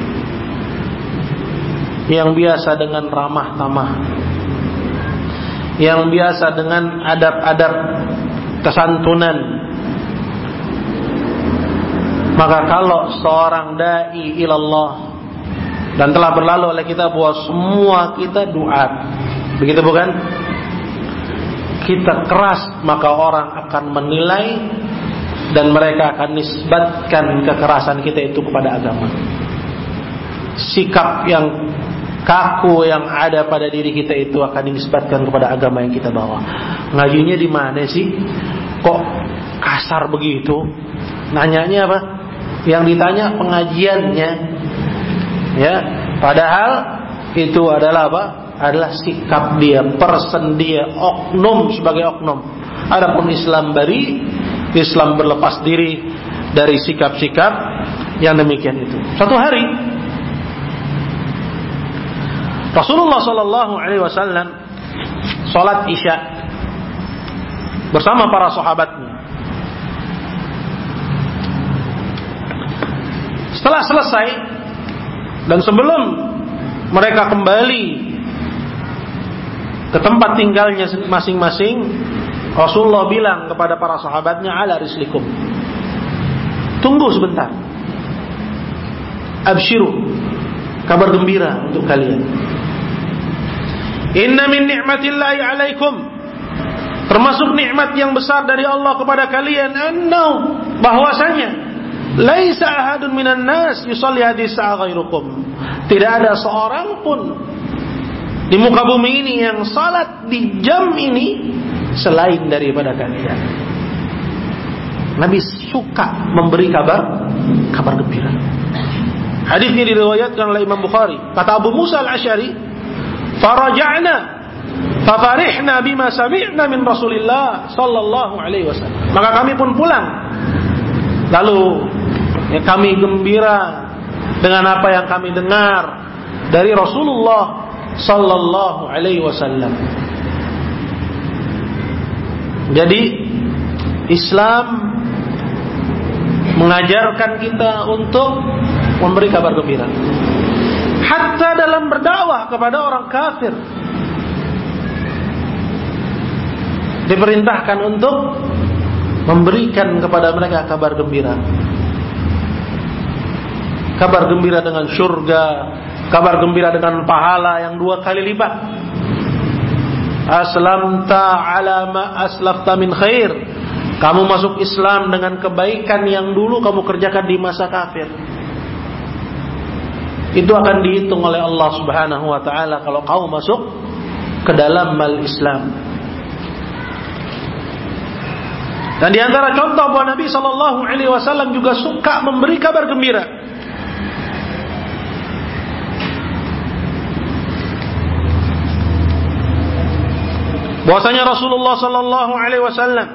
S1: yang biasa dengan ramah tamah, yang biasa dengan adab-adab kesantunan. Maka kalau seorang dai ilallah, dan telah berlalu oleh kita bahwa semua kita duat, begitu bukan? Kita keras, maka orang akan menilai dan mereka akan nisbatkan kekerasan kita itu kepada agama. Sikap yang kaku yang ada pada diri kita itu akan dinisbatkan kepada agama yang kita bawa. Ngajinya di mana sih? Kok kasar begitu? Nanyanya apa? Yang ditanya pengajiannya. Ya, padahal itu adalah apa? Adalah sikap dia, person dia, oknum sebagai oknum. Adapun Islam bari, Islam berlepas diri dari sikap-sikap yang demikian itu. Suatu hari Rasulullah sallallahu alaihi wasallam salat Isya bersama para sahabatnya. Setelah selesai dan sebelum mereka kembali ke tempat tinggalnya masing-masing, Rasulullah bilang kepada para sahabatnya, ala rislikum, tunggu sebentar, absyiru, kabar gembira untuk kalian. Inna min ni'matillahi alaikum, termasuk nikmat yang besar dari Allah kepada kalian, annau, bahwasanya laisa ahadun minan nas yusalli hadis ghairukum, tidak ada seorang pun di muka bumi ini yang salat di jam ini selain daripada kalian. Nabi suka memberi kabar gembira. Hadis ini diriwayatkan oleh Imam Bukhari. Kata Abu Musa al-Asy'ari, faraja'na Fafarihna bima sami'na min Rasulillah sallallahu alaihi wasallam. Maka kami pun pulang. Lalu kami gembira dengan apa yang kami dengar dari Rasulullah sallallahu alaihi wasallam. Jadi Islam mengajarkan kita untuk memberi kabar gembira. Hatta dalam berdakwah kepada orang kafir diperintahkan untuk memberikan kepada mereka kabar gembira. Kabar gembira dengan surga, kabar gembira dengan pahala yang 2 kali lipat. Aslamta ala ma aslafta min khair. Kamu masuk Islam dengan kebaikan yang dulu kamu kerjakan di masa kafir. Itu akan dihitung oleh Allah Subhanahu wa taala kalau kamu masuk ke dalam al-Islam. Dan di antara contoh bahwa Nabi sallallahu alaihi wasallam juga suka memberi kabar gembira. Bahwasanya Rasulullah sallallahu alaihi wasallam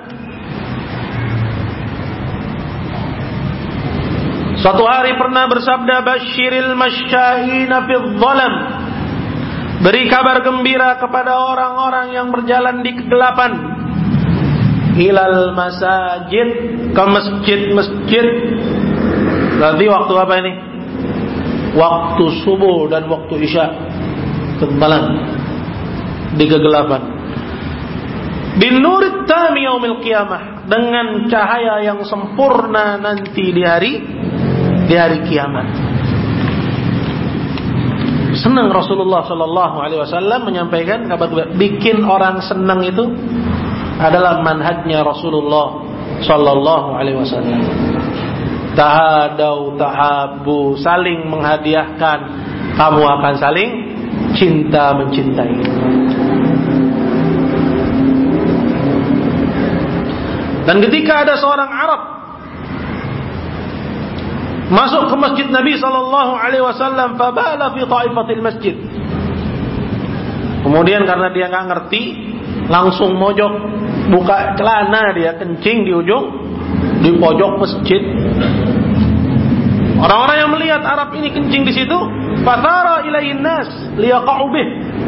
S1: suatu hari pernah bersabda, "Basyiril masya'ina fidh dhalam." Beri kabar gembira kepada orang-orang yang berjalan di kegelapan. Ilal masajid, ke masjid-masjid. Berarti waktu apa ini? Waktu subuh dan waktu isya, malam di kegelapan. Bin nurit tami yaumil qiyamah, dengan cahaya yang sempurna nanti di hari kiamat. Senang Rasulullah sallallahu alaihi wasallam menyampaikan kabar gembira. Bikin orang senang itu adalah manhajnya Rasulullah sallallahu alaihi wasallam. Tahadau tahabu, saling menghadiahkan, kamu akan saling cinta mencintai. Dan ketika ada seorang Arab masuk ke masjid Nabi sallallahu alaihi wasallam, fabala fi ta'ifatil masjid. Kemudian karena dia enggak ngerti, langsung mojok, buka celana, dia kencing di pojok masjid. Orang-orang yang melihat Arab ini kencing di situ, fathara ilaihin nas liyaqa'u bih.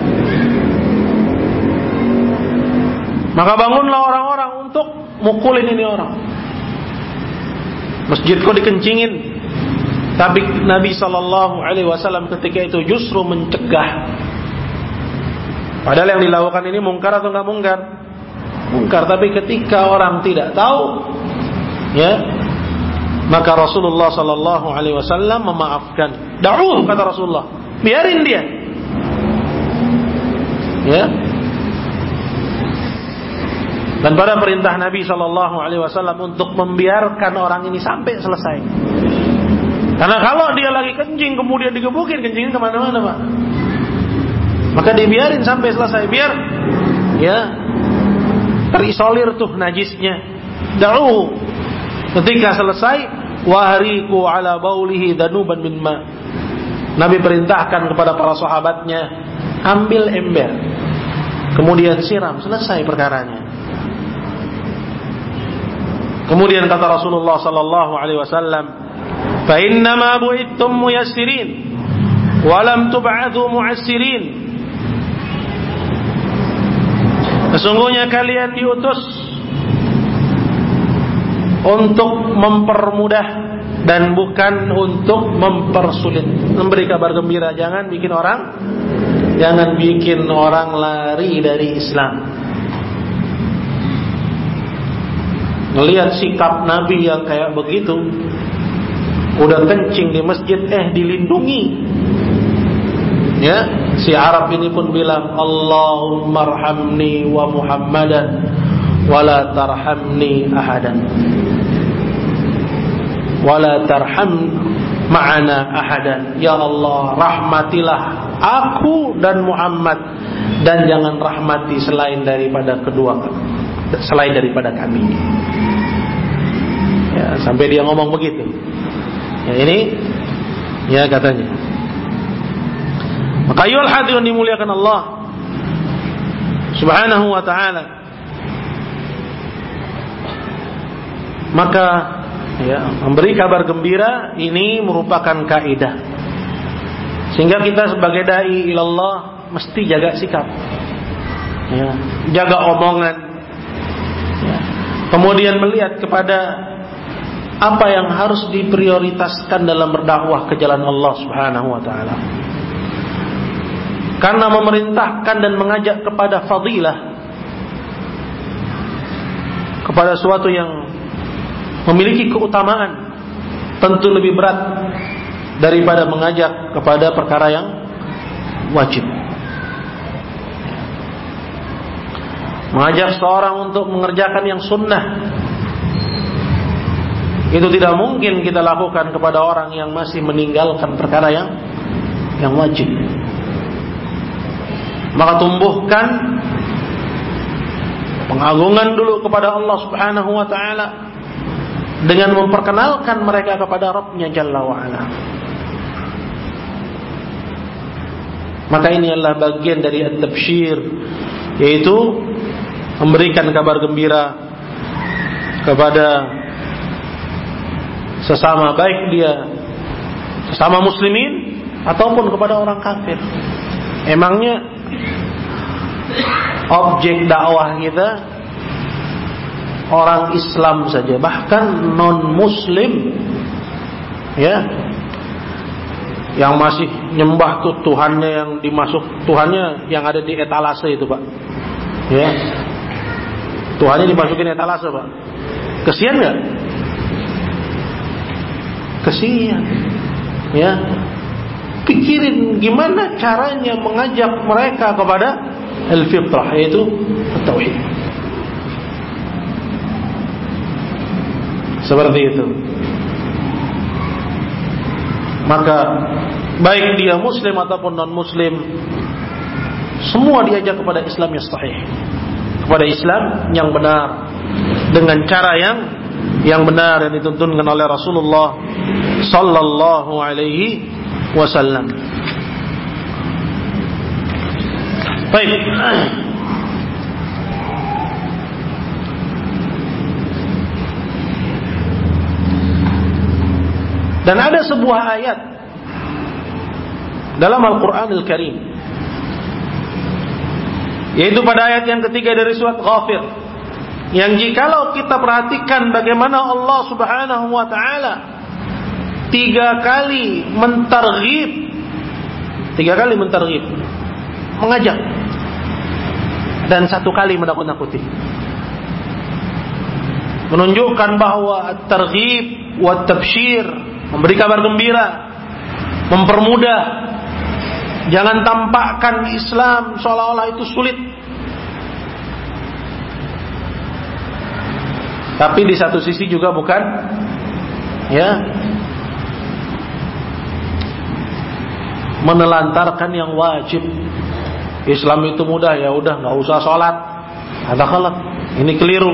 S1: Maka bangunlah orang-orang untuk mukulin ini orang. Masjid kok dikencingin. Tapi Nabi sallallahu alaihi wasallam ketika itu justru mencegah. Padahal yang dilakukan ini mungkar atau enggak mungkar? Mungkar, tapi ketika orang tidak tahu, ya, maka Rasulullah sallallahu alaihi wasallam memaafkan. Da'uh, kata Rasulullah, biarin dia. Ya. Dan pada perintah Nabi sallallahu alaihi wasallam untuk membiarkan orang ini sampai selesai. Karena kalau dia lagi kencing kemudian digebukin, kencingin kemana-mana, Pak. Maka dibiarin sampai selesai, biar ya terisolir tuh najisnya. Da'uhu. Ketika selesai, wahriku ala baulihi danuban min ma. Nabi perintahkan kepada para sahabatnya, ambil ember, kemudian siram, selesai perkaranya. Kemudian kata Rasulullah sallallahu alaihi wasallam, fa innama bu'ithum muyassirin wa lam tub'athu mu'assirin. Sesungguhnya kalian diutus untuk mempermudah dan bukan untuk mempersulit. Memberi kabar gembira, jangan bikin orang lari dari Islam. Melihat sikap Nabi yang kayak begitu, udah kencing di masjid, dilindungi. Ya, si Arab ini pun bilang, Allahumma arhamni wa Muhammadan wala tarhamni ahadan, wala tarham ma'ana ahadan. Ya Allah, rahmatilah aku dan Muhammad, dan jangan rahmati selain daripada kami. Ya, sampai dia ngomong begitu. Ya, ini ya katanya. Maka ayuhal hadirin dimuliakan Allah, Subhanahu wa ta'ala. Maka memberi kabar gembira ini merupakan kaidah, sehingga kita sebagai dai ilallah mesti jaga sikap, jaga omongan, kemudian melihat kepada apa yang harus diprioritaskan dalam berdakwah ke jalan Allah Subhanahu wa ta'ala. Karena memerintahkan dan mengajak kepada fadilah, kepada suatu yang memiliki keutamaan, tentu lebih berat daripada mengajak kepada perkara yang wajib. Mengajak seorang untuk mengerjakan yang sunnah, itu tidak mungkin kita lakukan kepada orang yang masih meninggalkan perkara yang wajib. Maka tumbuhkan pengagungan dulu kepada Allah Subhanahu wa ta'ala dengan memperkenalkan mereka kepada Rabbnya Jalla wa'ala. Maka ini adalah bagian dari at-tabsyir, yaitu memberikan kabar gembira kepada sesama, baik dia sesama muslimin ataupun kepada orang kafir. Emangnya objek dakwah kita orang Islam saja, bahkan non muslim yang masih nyembah Tuhannya yang dimasuk, Tuhannya yang ada di etalase itu, Pak. Tuhannya dimasukin etalase, Pak. Kesian enggak? Kesian. Pikirin gimana caranya mengajak mereka kepada al-fitrah, yaitu tauhid. Seperti itu. Maka baik dia muslim ataupun non muslim, semua diajak kepada Islam yang sahih, kepada Islam yang benar, dengan cara yang benar yang dituntunkan oleh Rasulullah sallallahu alaihi wasallam. Baik. Dan ada sebuah ayat dalam Al-Quranul Karim, yaitu pada ayat yang ketiga dari surat Ghafir, yang jikalau kita perhatikan bagaimana Allah Subhanahu wa ta'ala 3 kali mentarghib, mengajak, dan 1 kali menakut-nakuti, menunjukkan bahwa at-targhib wa tabsyir, memberi kabar gembira, mempermudah. Jangan tampakkan Islam seolah-olah itu sulit. Tapi di satu sisi juga bukan menelantarkan yang wajib. Islam itu mudah, ya udah nggak usah sholat. Ada khalat, ini keliru.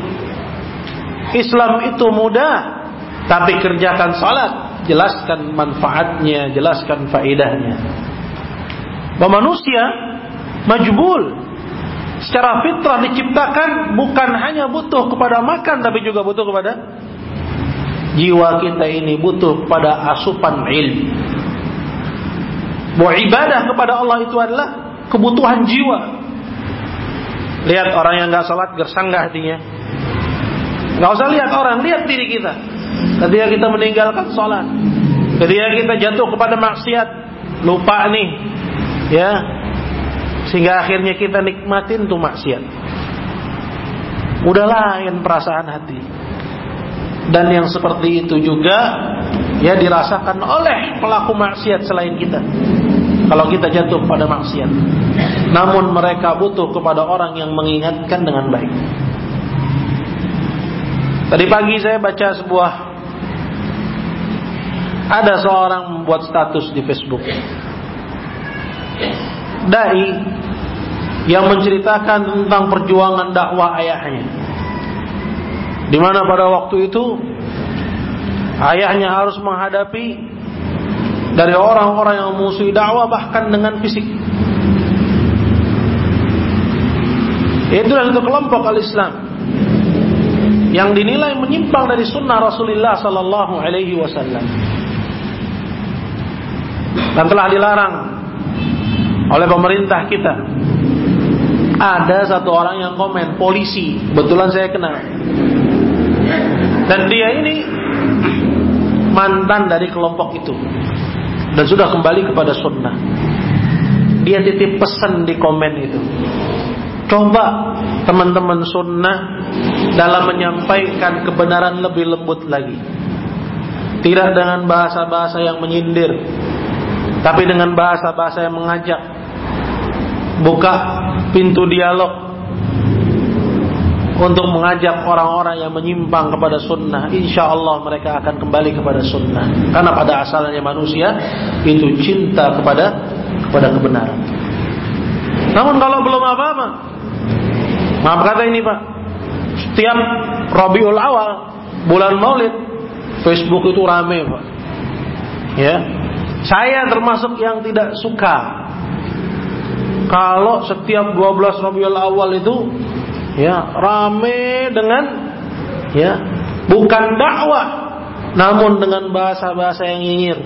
S1: Islam itu mudah, tapi kerjakan salat, jelaskan manfaatnya, jelaskan faedahnya. Bahwa manusia majbul, secara fitrah diciptakan bukan hanya butuh kepada makan, tapi juga butuh kepada jiwa kita ini butuh kepada asupan ilmu. Bahwa ibadah kepada Allah itu adalah kebutuhan jiwa. Lihat orang yang gak salat gersang gak hatinya? Gak usah lihat orang, lihat diri kita. Ketika kita meninggalkan sholat, ketika kita jatuh kepada maksiat, lupa nih, sehingga akhirnya kita nikmatin tuh maksiat. Udah lain perasaan hati. Dan yang seperti itu juga dirasakan oleh pelaku maksiat selain kita. Kalau kita jatuh pada maksiat, namun mereka butuh kepada orang yang mengingatkan dengan baik. Tadi pagi saya baca ada seorang membuat status di Facebook, dai yang menceritakan tentang perjuangan dakwah ayahnya, di mana pada waktu itu ayahnya harus menghadapi dari orang-orang yang memusuhi dakwah, bahkan dengan fisik. Itu adalah satu kelompok al-Islam yang dinilai menyimpang dari sunnah Rasulullah sallallahu alaihi wasallam dan telah dilarang oleh pemerintah kita. Ada satu orang yang komen, polisi, kebetulan saya kenal, dan dia ini mantan dari kelompok itu dan sudah kembali kepada sunnah. Dia titip pesan di komen itu, coba teman-teman sunnah dalam menyampaikan kebenaran lebih lembut lagi, tidak dengan bahasa-bahasa yang menyindir, tapi dengan bahasa-bahasa yang mengajak. Buka pintu dialog untuk mengajak orang-orang yang menyimpang kepada sunnah. Insya Allah mereka akan kembali kepada sunnah, karena pada asalnya manusia itu cinta kepada kebenaran. Namun kalau belum apa-apa, maaf kata ini Pak, setiap Rabiul Awal, bulan Maulid, Facebook itu rame Pak. Ya, saya termasuk yang tidak suka kalau setiap 12 Rabiul Awal itu ya rame dengan ya bukan dakwah, namun dengan bahasa-bahasa yang nyinyir,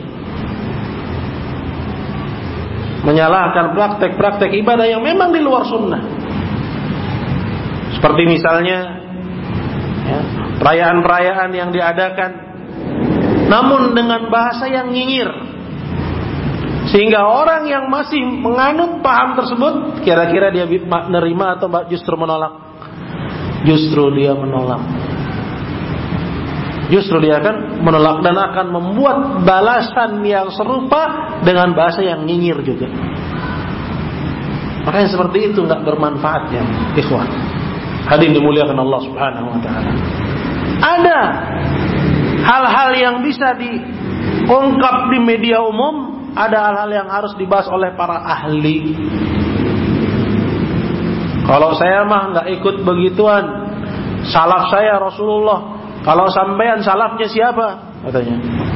S1: menyalahkan praktek-praktek ibadah yang memang di luar sunnah. Seperti misalnya ya, perayaan-perayaan yang diadakan namun dengan bahasa yang nyinyir, sehingga orang yang masih menganut paham tersebut kira-kira dia menerima atau justru menolak? Justru dia menolak. Justru dia akan menolak dan akan membuat balasan yang serupa dengan bahasa yang nyinyir juga. Makanya seperti itu nggak bermanfaat ya, ikhwah. Hadirin dimuliakan Allah Subhanahu wa taala. Ada hal-hal yang bisa diungkap di media umum, ada hal-hal yang harus dibahas oleh para ahli. Kalau saya mah nggak ikut begituan. Salaf saya Rasulullah. Kalau sampean salafnya siapa? Katanya.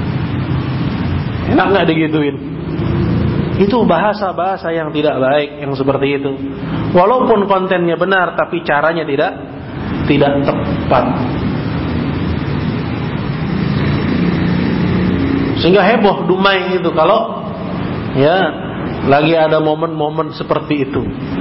S1: Enak nggak digituin? Itu bahasa-bahasa yang tidak baik yang seperti itu. Walaupun kontennya benar, tapi caranya tidak tepat. Sehingga heboh dumai itu kalau ya lagi ada momen-momen seperti itu.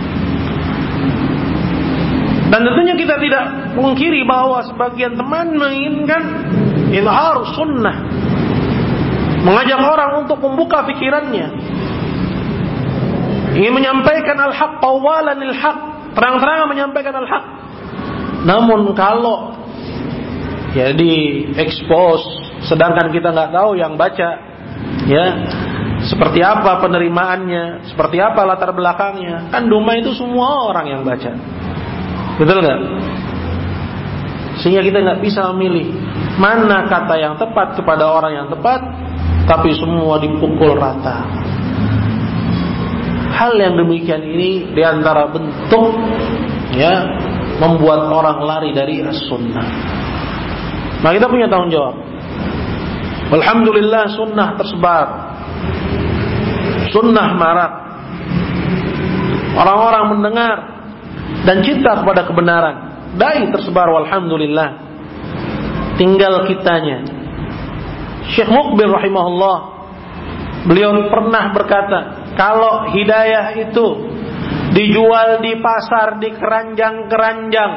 S1: Dan tentunya kita tidak mungkiri bahwa sebagian teman menginginkan izhar sunnah, mengajak orang untuk membuka pikirannya, ingin menyampaikan al-haq qawalan al-haq, terang-terangan menyampaikan al-haq. Namun kalau ya di-expose, sedangkan kita nggak tahu yang baca ya seperti apa penerimaannya, seperti apa latar belakangnya. Kan Duma itu semua orang yang baca, betul nggak? Sehingga kita nggak bisa memilih mana kata yang tepat kepada orang yang tepat, tapi semua dipukul rata. Hal yang demikian ini diantara bentuk ya membuat orang lari dari as-sunnah. Nah, kita punya tanggung jawab. Alhamdulillah sunnah tersebar, sunnah marak, orang-orang mendengar dan cinta kepada kebenaran, dai tersebar, walhamdulillah. Tinggal kitanya. Syekh Muqbil rahimahullah, beliau pernah berkata, kalau hidayah itu dijual di pasar, di keranjang-keranjang,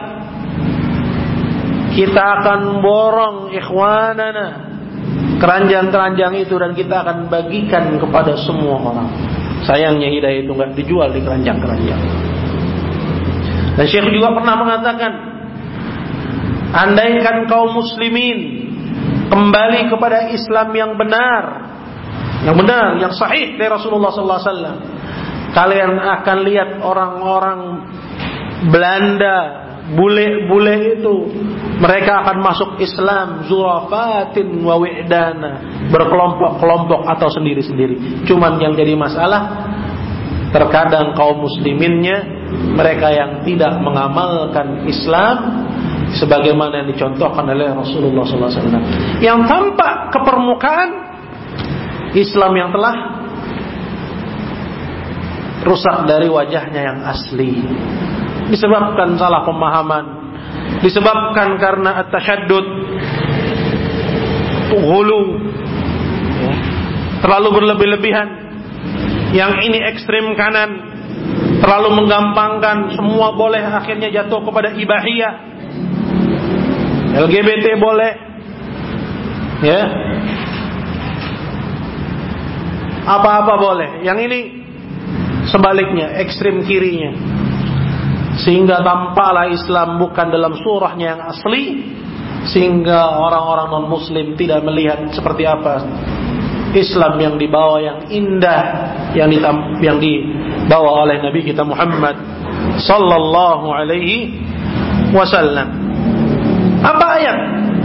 S1: kita akan borong ikhwanana keranjang-keranjang itu dan kita akan bagikan kepada semua orang. Sayangnya hidayah itu nggak dijual di keranjang-keranjang. Dan Syekh juga pernah mengatakan, andaikan kaum muslimin kembali kepada Islam yang benar, yang sahih dari Rasulullah sallallahu alaihi wasallam, kalian akan lihat orang-orang Belanda, bule-bule itu, mereka akan masuk Islam zurafatin wa wi'dana, berkelompok-kelompok atau sendiri-sendiri. Cuman yang jadi masalah, terkadang kaum musliminnya, mereka yang tidak mengamalkan Islam sebagaimana yang dicontohkan oleh Rasulullah SAW, yang tampak ke permukaan Islam yang telah rusak dari wajahnya yang asli. disebabkan salah pemahaman, disebabkan karena at-tashaddud, ghulu, terlalu berlebih-lebihan. Yang ini ekstrem kanan, terlalu menggampangkan, semua boleh, akhirnya jatuh kepada ibahiyah. LGBT boleh, ya, apa-apa boleh. Yang ini sebaliknya, ekstrem kirinya, sehingga tampaklah Islam bukan dalam surahnya yang asli, sehingga orang-orang non-muslim tidak melihat seperti apa Islam yang dibawa, yang indah, yang dibawa oleh Nabi kita Muhammad sallallahu alaihi wasallam. Apa ayat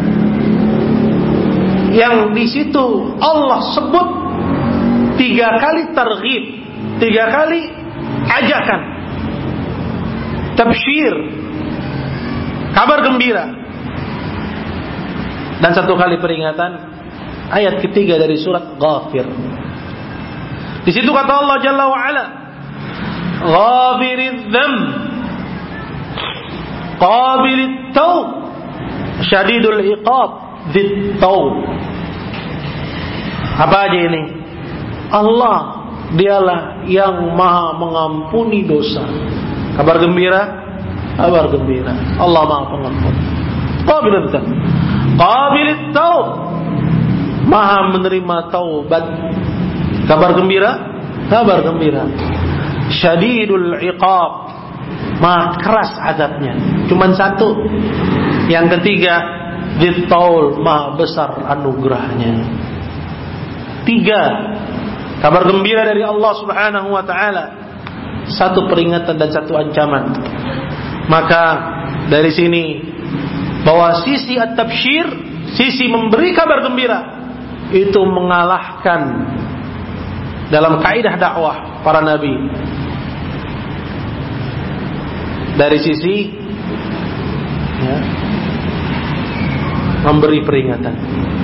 S1: yang di situ Allah sebut 3 kali targhib, 3 kali ajakan, tabsyir, kabar gembira, dan 1 kali peringatan? Ayat ketiga dari surat Ghafir. Di situ kata Allah Jalla wa Ala, Ghafiridz dzamb, Qabilit taub, Syadidul iqab, Dzit taub. Apa aja ini? Allah, dialah yang maha mengampuni dosa. Kabar gembira, kabar gembira, Allah maha pengampun. Qabilit dzamb, Qabilit taub, maha menerima taubat. Kabar gembira, kabar gembira. Syadidul iqab, maha keras azabnya. Cuman 1. Yang ketiga, Dzit-taul, maha besar anugerahnya. 3 kabar gembira dari Allah Subhanahu wa taala, 1 peringatan dan 1 ancaman. Maka dari sini bahwa sisi at-tabsyir, sisi memberi kabar gembira, itu mengalahkan dalam kaidah dakwah para nabi dari sisi memberi peringatan.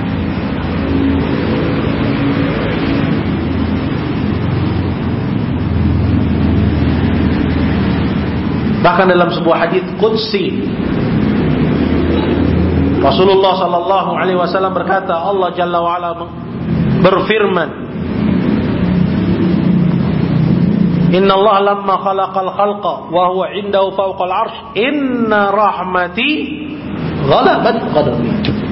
S1: Bahkan dalam sebuah hadis qudsi, Rasulullah sallallahu alaihi wasallam berkata, Allah Jalla wa Ala berfirman, Inna Allah lamma khalaqal khalqa wa huwa indahu fawqal arsh, inna rahmati ghalabat ghadabi.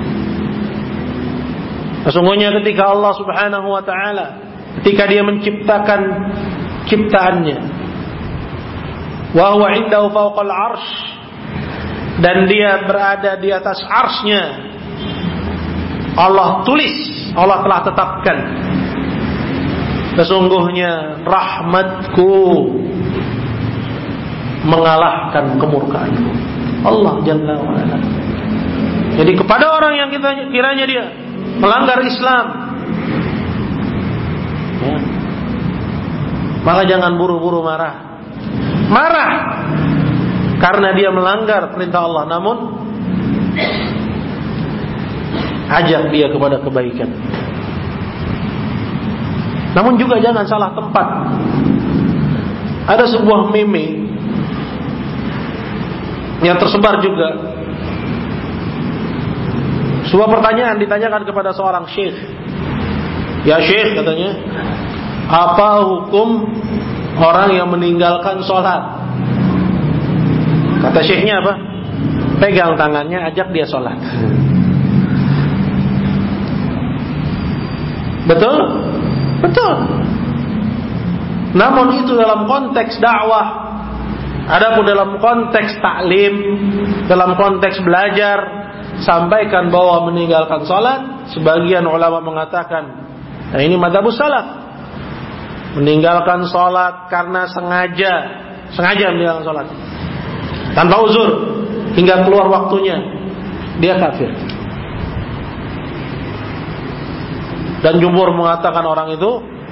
S1: Sesungguhnya ketika Allah Subhanahu wa taala, ketika dia menciptakan ciptaannya, wa huwa indahu fawqal arsh, dan dia berada di atas arsy-Nya, Allah tulis, Allah telah tetapkan, sesungguhnya rahmatku mengalahkan kemurkaanku. Allah Jalla wa Ala. Jadi kepada orang yang kiranya dia melanggar Islam, maka jangan buru-buru marah karena dia melanggar perintah Allah, namun ajak dia kepada kebaikan. Namun juga jangan salah tempat. Ada sebuah meme yang tersebar juga. Sebuah pertanyaan ditanyakan kepada seorang syekh. Ya syekh, katanya, apa hukum orang yang meninggalkan sholat? Kata syekhnya apa? Pegang tangannya, ajak dia sholat. Betul? Betul. Namun itu dalam konteks dakwah. Adapun dalam konteks taklim, dalam konteks belajar, sampaikan bahwa meninggalkan sholat, sebagian ulama mengatakan, nah ini madzhabus salaf, meninggalkan sholat karena sengaja meninggalkan sholat tanpa uzur hingga keluar waktunya, dia kafir. Dan jumhur mengatakan orang itu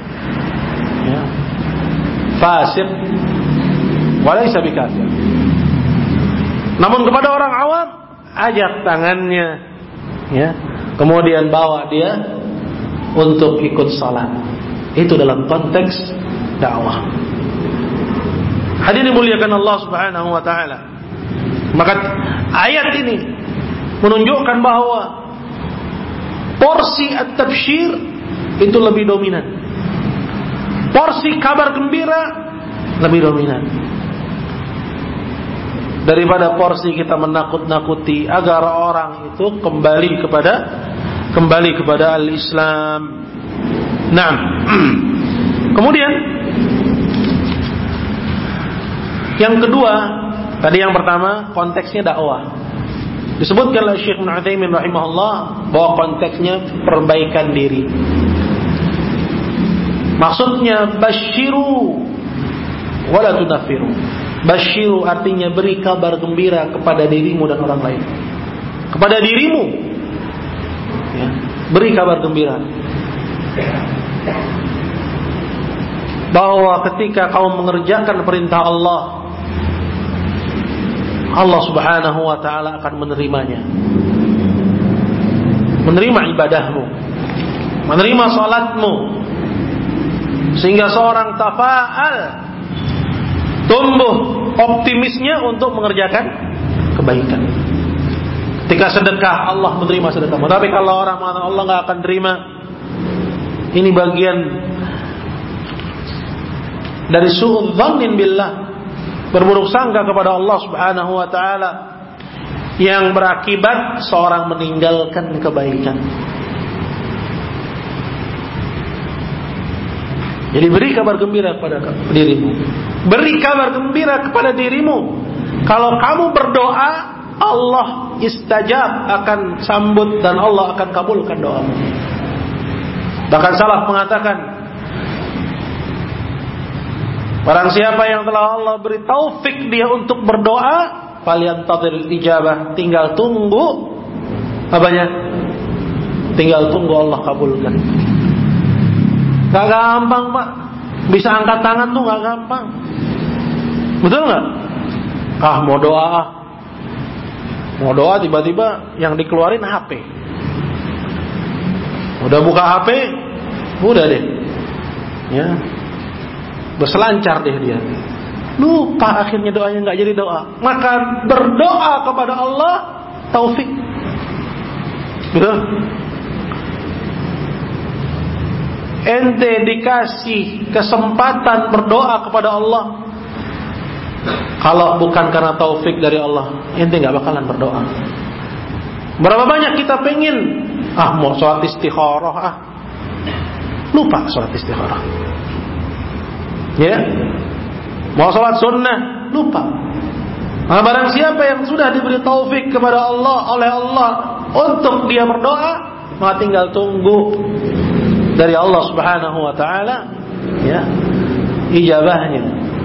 S1: fasik, walaysa bikafir. Namun kepada orang awam, ajak tangannya, kemudian bawa dia untuk ikut salat. Itu dalam konteks dakwah. Hadirin dimuliakan Allah Subhanahu wa taala. Maka ayat ini menunjukkan bahwa porsi at-tabsyir itu lebih dominan. Porsi kabar gembira lebih dominan daripada porsi kita menakut-nakuti agar orang itu kembali kepada al-Islam. Nah, kemudian yang kedua, tadi yang pertama konteksnya dakwah. Disebutkan oleh Syekh Ibnu Utsaimin rahimahullah bahwa konteksnya perbaikan diri. Maksudnya basyiru wala tunaffiru. Basyiru artinya beri kabar gembira kepada dirimu dan orang lain. Kepada dirimu, ya, beri kabar gembira bahwa ketika kau mengerjakan perintah Allah, Allah Subhanahu wa taala akan menerimanya. Menerima ibadahmu, menerima salatmu, sehingga seorang tafa'al tumbuh optimisnya untuk mengerjakan kebaikan. Ketika sedekah, Allah menerima sedekahmu. Tapi kalau orang mengatakan Allah nggak akan terima, ini bagian dari su'udzannin billah, berburuk sangka kepada Allah Subhanahu wa taala, yang berakibat seorang meninggalkan kebaikan. Jadi beri kabar gembira kepada dirimu. Beri kabar gembira kepada dirimu. Kalau kamu berdoa, Allah istajab, akan sambut dan Allah akan kabulkan doamu. Bahkan salaf mengatakan, barang siapa yang telah Allah beri taufik dia untuk berdoa, falyantadhir ijabah, tinggal tunggu apanya? Tinggal tunggu Allah kabulkan. Gak gampang Pak, bisa angkat tangan tuh gak gampang. Betul gak? Mau doa tiba-tiba yang dikeluarin HP. Udah buka HP, udah deh, ya, berselancar deh dia. Lupa akhirnya doanya gak jadi doa. Maka berdoa kepada Allah taufik. Betul? Ente dikasih kesempatan berdoa kepada Allah, kalau bukan karena taufik dari Allah, ente gak bakalan berdoa. Berapa banyak kita pengen mau sholat istikharah, lupa sholat istikharah, ya, mau sholat sunnah, lupa. Nah, barang siapa yang sudah diberi taufik kepada Allah oleh Allah untuk dia berdoa, maka tinggal tunggu dari Allah Subhanahu wa taala, ya, ijabahnya.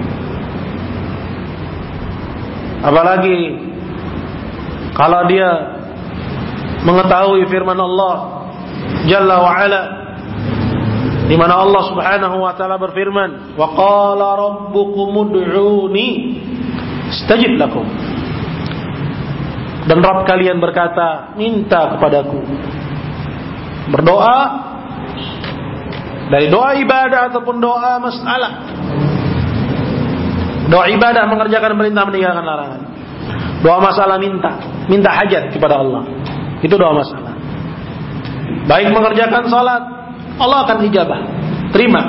S1: Apalagi kalau dia mengetahui firman Allah Jalla wa Ala, di mana Allah Subhanahu wa taala berfirman, "Wa qala rabbukum ud'uni astajib lakum." Dan Rabb kalian berkata, minta kepadaku. Berdoa, dari doa ibadah ataupun doa masalah. Doa ibadah mengerjakan perintah, meninggalkan larangan. Doa masalah minta hajat kepada Allah. Itu doa masalah. Baik mengerjakan salat, Allah akan ijabah, terima.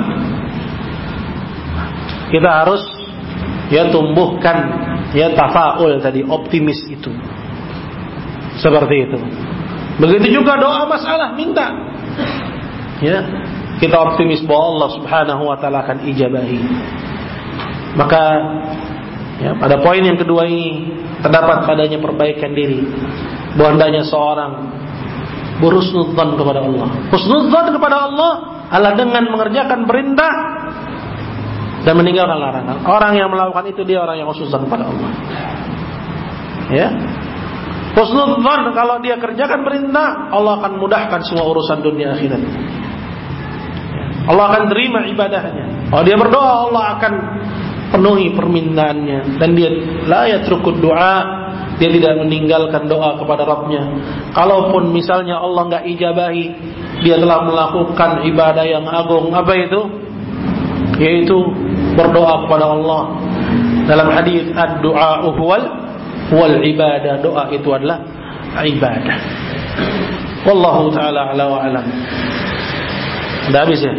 S1: Kita harus tumbuhkan tafaul tadi, optimis itu. Seperti itu. Begitu juga doa masalah, minta. Ya, kita optimis bahwa Allah Subhanahu wa taala akan ijabahi. Maka pada poin yang kedua ini terdapat padanya perbaikan diri. Bahwa hendaknya seorang berhusnudzan kepada Allah. Husnudzan kepada Allah adalah dengan mengerjakan perintah dan meninggalkan larangan. Orang yang melakukan itu dia orang yang husnudzan kepada Allah. Ya. Husnudzan kalau dia kerjakan perintah, Allah akan mudahkan semua urusan dunia akhirat. Allah akan terima ibadahnya. Kalau dia berdoa, Allah akan penuhi permintaannya. Dan dia la yatrukud doa, dia tidak meninggalkan doa kepada Rabbnya. Kalaupun misalnya Allah enggak ijabahi, dia telah melakukan ibadah yang agung. Apa itu? Yaitu berdoa kepada Allah Dalam hadis ad-du'a huwal ibadah, doa itu adalah ibadah. Wallahu taala ala wa alam. Sudah habis ya?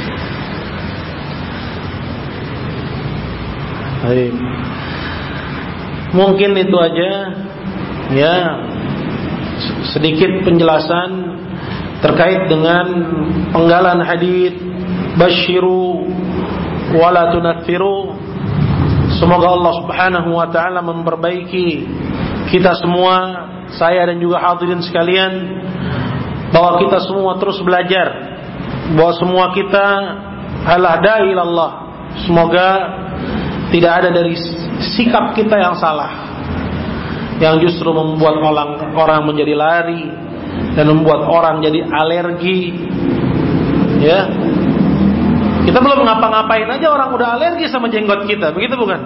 S1: Baik. Mungkin itu aja ya, sedikit penjelasan terkait dengan penggalan hadis basyiru wala tunaffiru. Semoga Allah Subhanahu wa taala memperbaiki kita semua, saya dan juga hadirin sekalian, bahwa kita semua terus belajar, bahwa semua kita adalah da'i ilallah. Semoga tidak ada dari sikap kita yang salah, yang justru membuat orang menjadi lari dan membuat orang jadi alergi. Ya, kita belum ngapa-ngapain aja orang udah alergi sama jenggot kita, begitu bukan?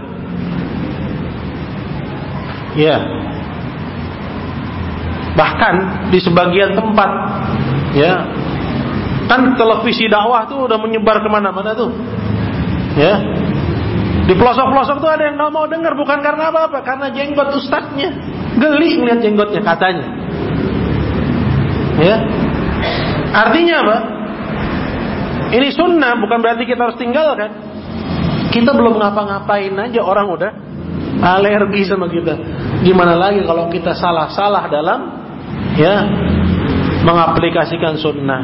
S1: Ya. Bahkan di sebagian tempat, ya, kan televisi dakwah tuh udah menyebar kemana-mana tuh, ya. Di pelosok-pelosok tuh ada yang nggak mau dengar, bukan karena apa-apa, karena jenggot ustadznya, geli ngeliat jenggotnya katanya, ya. Artinya apa? Ini sunnah, bukan berarti kita harus tinggalkan. Kita belum ngapa-ngapain aja orang udah alergi sama kita. Gimana lagi kalau kita salah-salah dalam, ya, mengaplikasikan sunnah.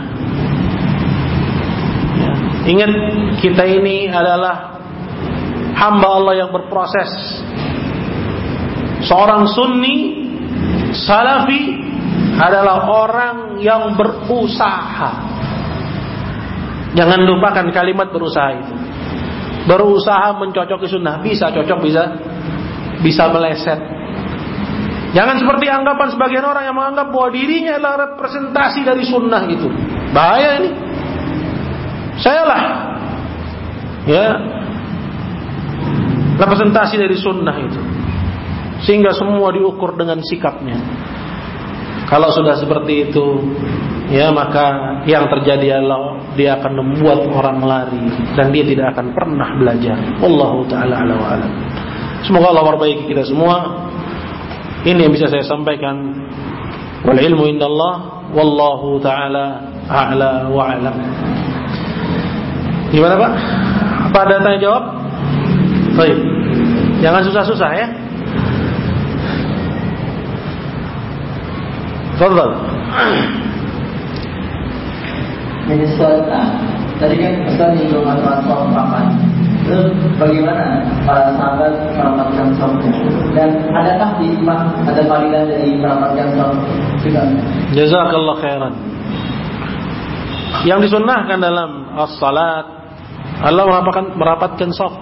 S1: Ya. Ingat, kita ini adalah hamba Allah yang berproses. Seorang sunni salafi adalah orang yang berusaha. Jangan lupakan kalimat berusaha itu. Berusaha mencocoki sunnah. Bisa cocok, bisa meleset. Jangan seperti anggapan sebagian orang yang menganggap bahwa dirinya adalah representasi dari sunnah itu. Bahaya ini. Sayalah, ya, representasi dari sunnah itu. Sehingga semua diukur dengan sikapnya. Kalau sudah seperti itu, ya, maka yang terjadi adalah dia akan membuat orang lari dan dia tidak akan pernah belajar. Wallahu ta'ala ala wa alam. Semoga Allah memperbaiki kita semua. Ini yang bisa saya sampaikan. Wal ilmu indallah, wallahu ta'ala a'la wa alam. Gimana Pak? Apa ada tanya jawab? Baik. Jangan susah-susah ya. Fadhal.
S2: Ini Ustaz, tadi kan Ustaz nyinggung masalah soal makan. Terus bagaimana para sahabat merapatkan safnya? Dan adakah di Islam ada fadilah dari merapatkan saf juga?
S1: Jazakallah khairan. Yang disunnahkan dalam as-salat adalah merapatkan saf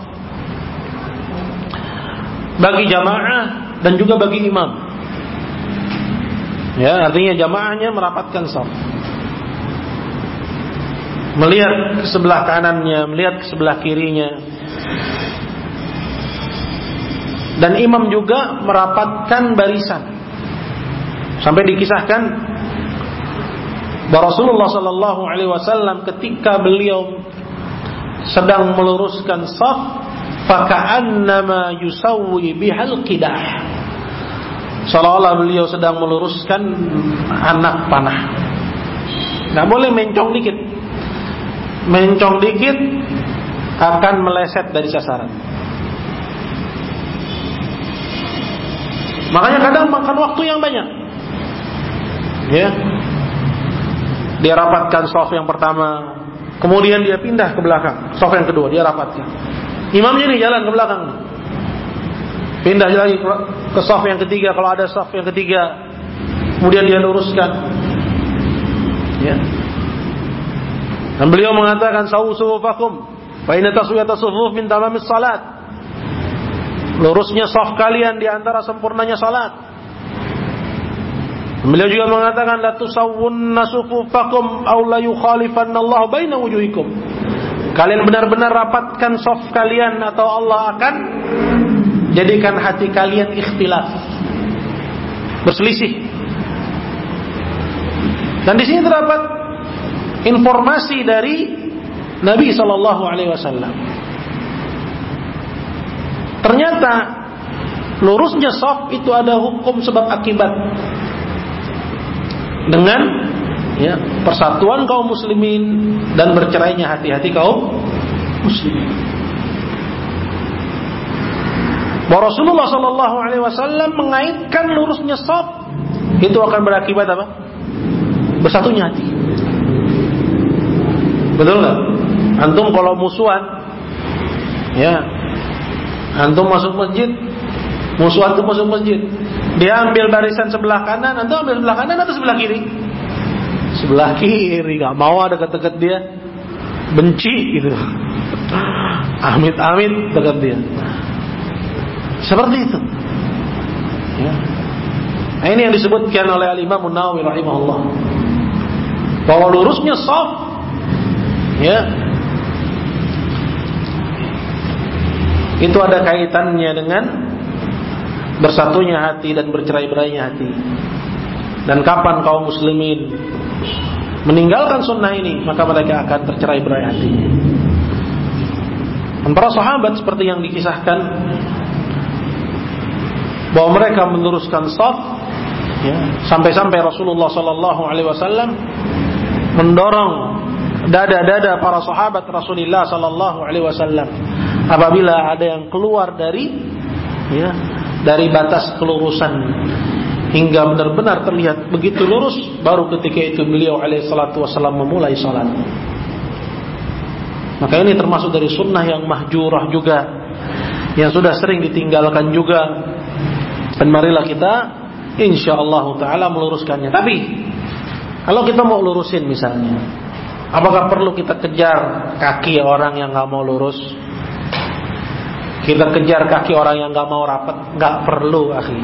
S1: bagi jamaah dan juga bagi imam. Ya, artinya jamaahnya merapatkan saf, melihat ke sebelah kanannya, melihat ke sebelah kirinya. Dan imam juga merapatkan barisan. Sampai dikisahkan bahwa Rasulullah sallallahu alaihi wasallam ketika beliau sedang meluruskan saf, faka'annama yusawwi bihal qidah. Seolah-olah beliau sedang meluruskan anak panah. Nggak boleh mencong dikit. Mencong dikit akan meleset dari sasaran. Makanya kadang makan waktu yang banyak. Ya. Dia rapatkan shaf yang pertama, kemudian dia pindah ke belakang. Shaf yang kedua dia rapatkan. Imamnya nih jalan ke belakang nih. Pindah lagi ke shaf yang ketiga, kalau ada shaf yang ketiga, kemudian dia luruskan. Ya. Dan beliau mengatakan sawu sufufakum fa inna taswiyata sufuf min tamamis salat. Lurusnya shaf kalian di antara sempurnanya salat. Beliau juga mengatakan la tusawwunna sufufakum aw la yukhalifanna Allah baina wujuhikum. Kalian benar-benar rapatkan shaf kalian atau Allah akan jadikan hati kalian ikhtilaf, berselisih. Dan di sini terdapat informasi dari Nabi sallallahu alaihi wasallam. ternyata lurusnya shaf itu ada hukum sebab akibat dengan persatuan kaum muslimin dan bercerainya hati-hati kaum muslimin. Bahwa Rasulullah sallallahu alaihi wasallam mengaitkan lurusnya shaf itu akan berakibat apa? Bersatunya hati. Betul enggak? Antum kalau musuhan, antum masuk masjid, musuh antum masuk masjid, dia ambil barisan sebelah kanan, antum ambil sebelah kanan atau sebelah kiri? Sebelah kiri, nggak mau ada dekat-dekat dia, benci gitu, amit-amit dekat dia, seperti itu. Nah, ini yang disebutkan oleh Al-Imam An-Nawawi rahimahullah, bahwa lurusnya shaf, itu ada kaitannya dengan bersatunya hati dan bercerai-berainya hati. Dan kapan kaum muslimin meninggalkan sunnah ini, maka mereka akan tercerai-berai hatinya. Dan para sahabat seperti yang dikisahkan, bahwa mereka meluruskan shaf, sampai-sampai Rasulullah sallallahu alaihi wasallam mendorong dada-dada para sahabat Rasulullah sallallahu alaihi wasallam apabila ada yang keluar dari batas kelurusan hingga benar-benar terlihat begitu lurus, baru ketika itu beliau alaihi salatu wasallam memulai salat. Maka ini termasuk dari sunnah yang mahjurah juga, yang sudah sering ditinggalkan juga. Dan marilah kita insyaallah taala meluruskannya. Tapi kalau kita mau lurusin misalnya, apakah perlu kita kejar kaki orang yang nggak mau lurus? Kita kejar kaki orang yang nggak mau rapat? Nggak perlu, akhi.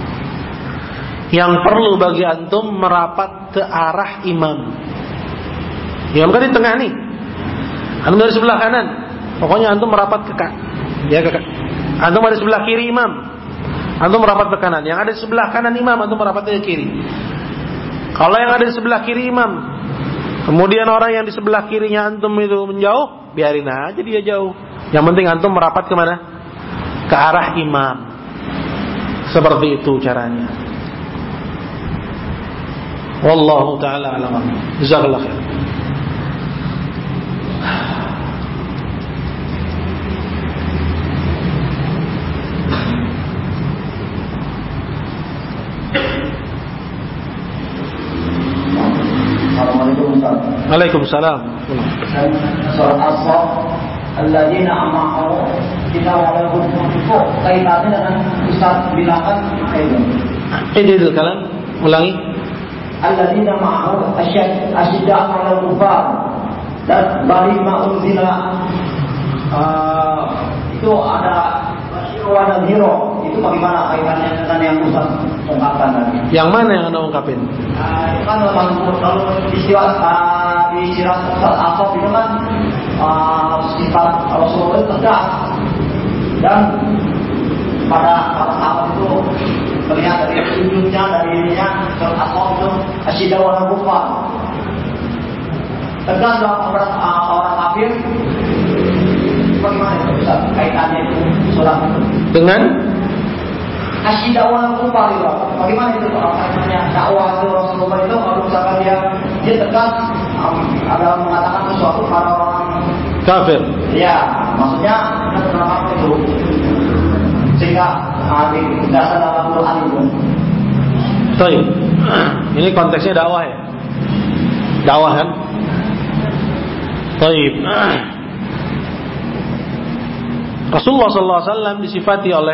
S1: Yang perlu bagi antum merapat ke arah imam. Imam kan di tengah nih, antum dari sebelah kanan, pokoknya antum merapat ke antum ada di sebelah kiri imam, antum merapat ke kanan. Yang ada di sebelah kanan imam, antum merapat ke kiri. Kalau yang ada di sebelah kiri imam, kemudian orang yang di sebelah kirinya antum itu menjauh, biarin aja dia jauh. Yang penting antum merapat kemana? Ke arah imam. Seperti itu caranya. Wallahu ta'ala a'lam. Jazakallahu khair. Waalaikumsalam.
S2: Surah As-Saff, alladzina ama'u kita wa'alaikum itu kaitannya dengan Ustaz bilangkan
S1: itu kalam ulangi.
S2: Alladzina ma'u asyidda'a 'alal kufar dan bari ma'unzila itu ada wa nadhiro, itu bagaimana kaitannya dengan yang Ustaz ungkapkan tadi?
S1: Yang mana yang Anda ungkapin?
S2: Itu kan memang kalau istilah di sirah Ustaz Asaf itu kan sifat Rasulullah itu tegas, dan pada sahabat itu terlihat dari ujungnya, dari ininya Surat Asaf itu asyidda wa kufar, tegas dalam orang kafir. Bagaimana itu Ustaz kaitannya itu surat itu
S1: dengan
S2: asyidda wa kufar itu? Bagaimana itu kaitannya dakwah Rasulullah itu kalau misalkan dia tegas ada mengatakan sesuatu pada orang
S1: kafir?
S2: Ya, maksudnya apa itu? Sehingga di dasar Al-Quran itu.
S1: Baik. Ini konteksnya dakwah ya? Dakwah kan? Baik. Rasulullah SAW disifati oleh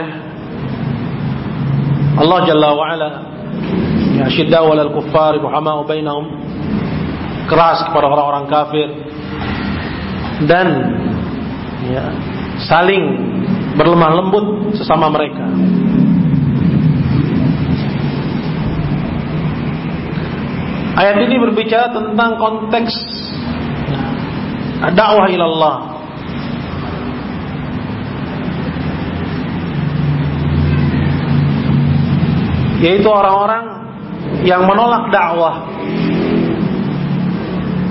S1: Allah Jalla wa'ala, ya syidda walal kuffari ruhama'u bainahum, keras kepada orang-orang kafir dan saling berlemah lembut sesama mereka. Ayat ini berbicara tentang konteks dakwah ilallah, yaitu orang-orang yang menolak dakwah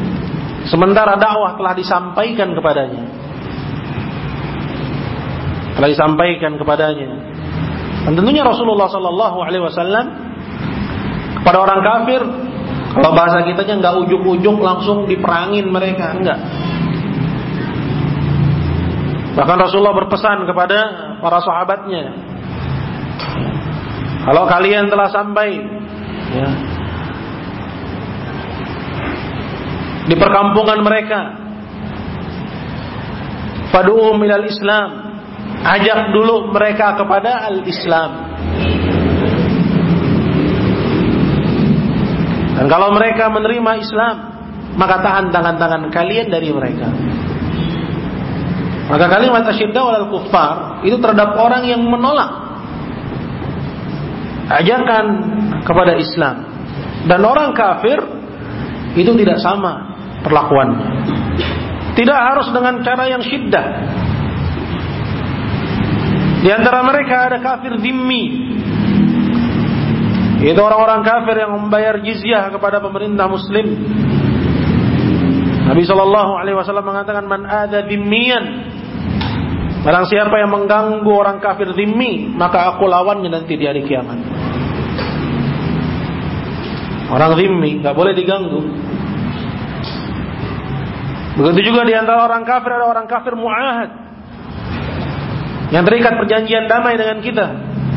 S1: sementara dakwah telah disampaikan kepadanya. telah disampaikan kepadanya. Dan tentunya Rasulullah sallallahu alaihi wasallam kepada orang kafir, kalau bahasa kitanya enggak ujuk-ujuk langsung diperangin mereka, enggak. Bahkan Rasulullah berpesan kepada para sahabatnya, kalau kalian telah sampai ya, di perkampungan mereka, fad'uhum ilal Islam, ajak dulu mereka kepada al-Islam. Dan kalau mereka menerima Islam, maka tahan tangan-tangan kalian dari mereka. Maka kalimat asyidda walal kuffar itu terhadap orang yang menolak ajakan kepada Islam. Dan orang kafir itu tidak sama perlakuannya. Tidak harus dengan cara yang syiddah. Di antara mereka ada kafir zimmi. Itu orang-orang kafir yang membayar jizyah kepada pemerintah muslim. Nabi SAW mengatakan, man adza zimmiyan, barang siapa yang mengganggu orang kafir zimmi, maka aku lawannya nanti di hari kiamat. Orang zimmi gak boleh diganggu. Begitu juga di antara orang kafir ada orang kafir mu'ahad, yang terikat perjanjian damai dengan kita.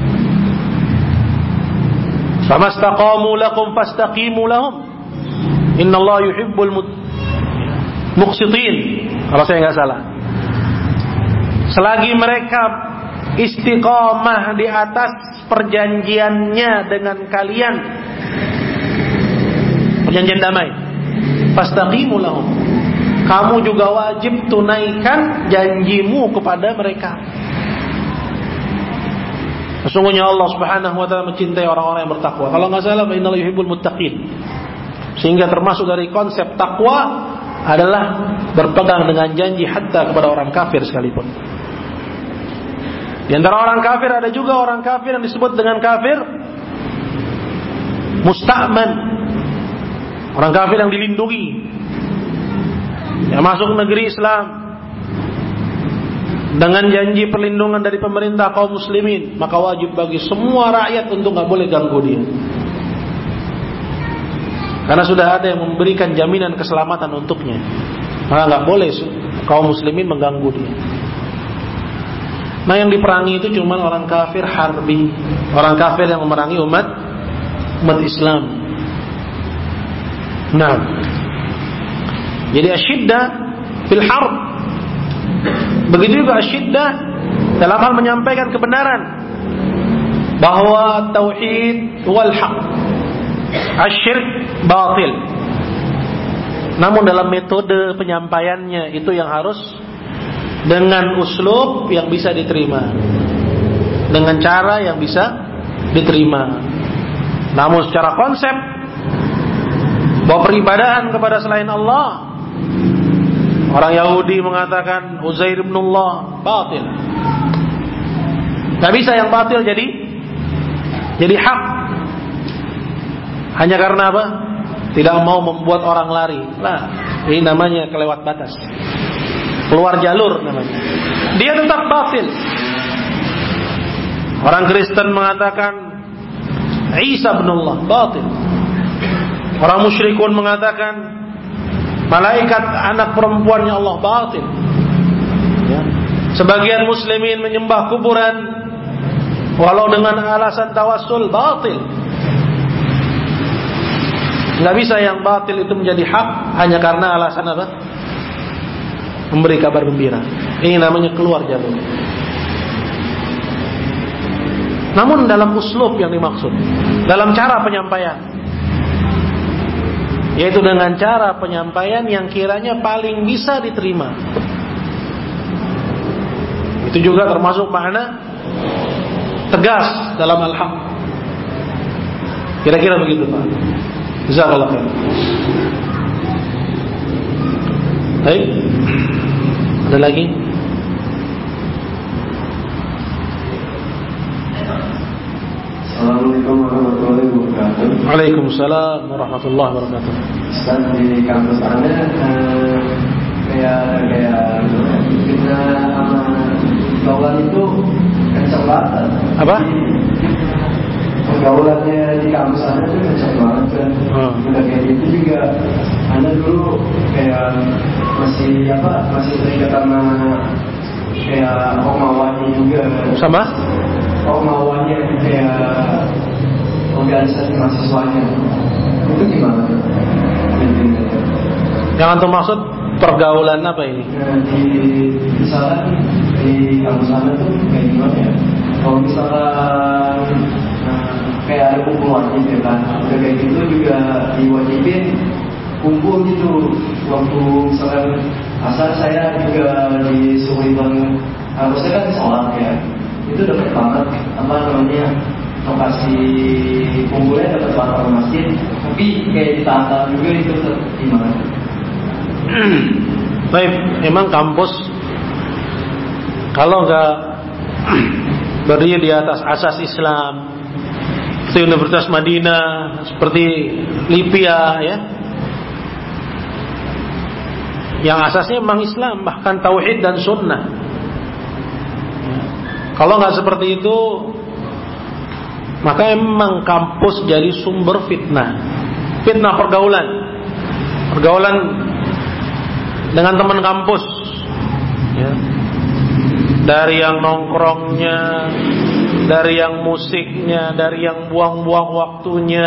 S1: Famastaqamu lakum fastaqimu lahum, innallaha yuhibbul muqsitin, kalau saya nggak salah. Selagi mereka istiqamah di atas perjanjiannya dengan kalian, perjanjian damai, fastaqimu lahum, kamu juga wajib tunaikan janjimu kepada mereka. Sesungguhnya Allah Subhanahu wa taala mencintai orang-orang yang bertakwa. Kalau nggak salah, innallaha yuhibbul muttaqin. Sehingga termasuk dari konsep takwa adalah berpegang dengan janji hatta kepada orang kafir sekalipun. Di antara orang kafir ada juga orang kafir yang disebut dengan kafir musta'man, orang kafir yang dilindungi, yang masuk negeri Islam dengan janji perlindungan dari pemerintah kaum muslimin, maka wajib bagi semua rakyat untuk nggak boleh ganggu dia, karena sudah ada yang memberikan jaminan keselamatan untuknya. Maka nggak boleh kaum muslimin mengganggu dia. Nah, yang diperangi itu cuma orang kafir harbi, orang kafir yang memerangi umat Islam. Nah, jadi asyiddah fil harb, begitu juga asyiddah dalam hal menyampaikan kebenaran bahwa tauhid wal haq, asyirk batil. Namun dalam metode penyampaiannya itu yang harus dengan uslub yang bisa diterima, dengan cara yang bisa diterima. Namun secara konsep bahwa peribadahan kepada selain Allah, orang Yahudi mengatakan Uzair ibn Allah, batil. Gak bisa yang batil jadi hak. Hanya karena apa? Tidak mau membuat orang lari. Lah, ini namanya kelewat batas, keluar jalur namanya. Dia tetap batil. Orang Kristen mengatakan Isa ibn Allah, batil. Orang musyrikun mengatakan malaikat anak perempuannya Allah, batil. Ya. Sebagian muslimin menyembah kuburan walau dengan alasan tawassul, batil. Nggak bisa yang batil itu menjadi hak hanya karena alasan apa? Memberi kabar gembira. Ini namanya keluar jalur. Namun dalam uslub yang dimaksud, dalam cara penyampaian, yaitu dengan cara penyampaian yang kiranya paling bisa diterima. Itu juga termasuk makna tegas dalam al-haq. Kira-kira begitu, Pak. Jazakallahu khair. Baik. Ada lagi?
S3: Assalamualaikum warahmatullahi wabarakatuh.
S1: Waalaikumsalam warahmatullahi wabarakatuh.
S3: Ustaz, di kampus Anda kayak kita sama bawal itu itu kencang banget.
S1: Apa?
S3: Pergaulannya di kampus Anda tuh kencang banget kan. Udah kayak gitu juga. Anda dulu kayak masih terikat sama kayak Omawanya juga.
S1: Sama?
S3: Omawanya kayak organisasi mahasiswanya. Itu gimana?
S1: Yang antum maksud pergaulan apa ini?
S3: Misalkan di kampus Anda tuh kayak gimana ya? Kalau misalkan kayak ada kumpul wajib ya kan, udah kayak gitu juga diwajibin kumpul gitu. Waktu misalkan asal saya juga disuruh banget, harusnya kan sholat ya, itu deket banget apa namanya lokasi kumpulnya deket banget ke masjid, tapi kayak ditantang juga itu gimana?
S1: Baik, emang kampus kalau nggak berdiri di atas asas Islam, seperti Universitas Madinah, seperti Libya, ya, yang asasnya memang Islam, bahkan tauhid dan sunnah. Kalau nggak seperti itu, maka emang kampus jadi sumber fitnah pergaulan dengan teman kampus, ya. Dari yang nongkrongnya, dari yang musiknya, dari yang buang-buang waktunya.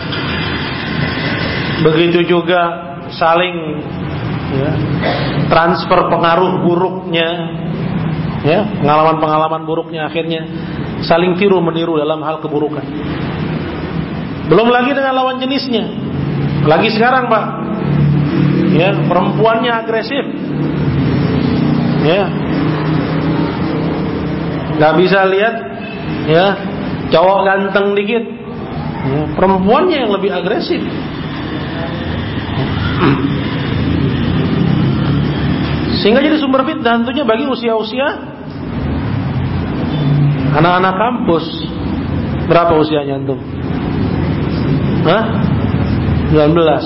S1: Begitu juga saling, ya, transfer pengaruh buruknya, ya, pengalaman-pengalaman buruknya, akhirnya saling tiru meniru dalam hal keburukan. Belum lagi dengan lawan jenisnya. Lagi sekarang, Pak, ya, perempuannya agresif, ya, nggak bisa lihat, ya, cowok ganteng dikit, ya, perempuannya yang lebih agresif. Sehingga jadi sumber fitnah tentunya bagi usia-usia anak-anak kampus. Berapa usianya antum? 19.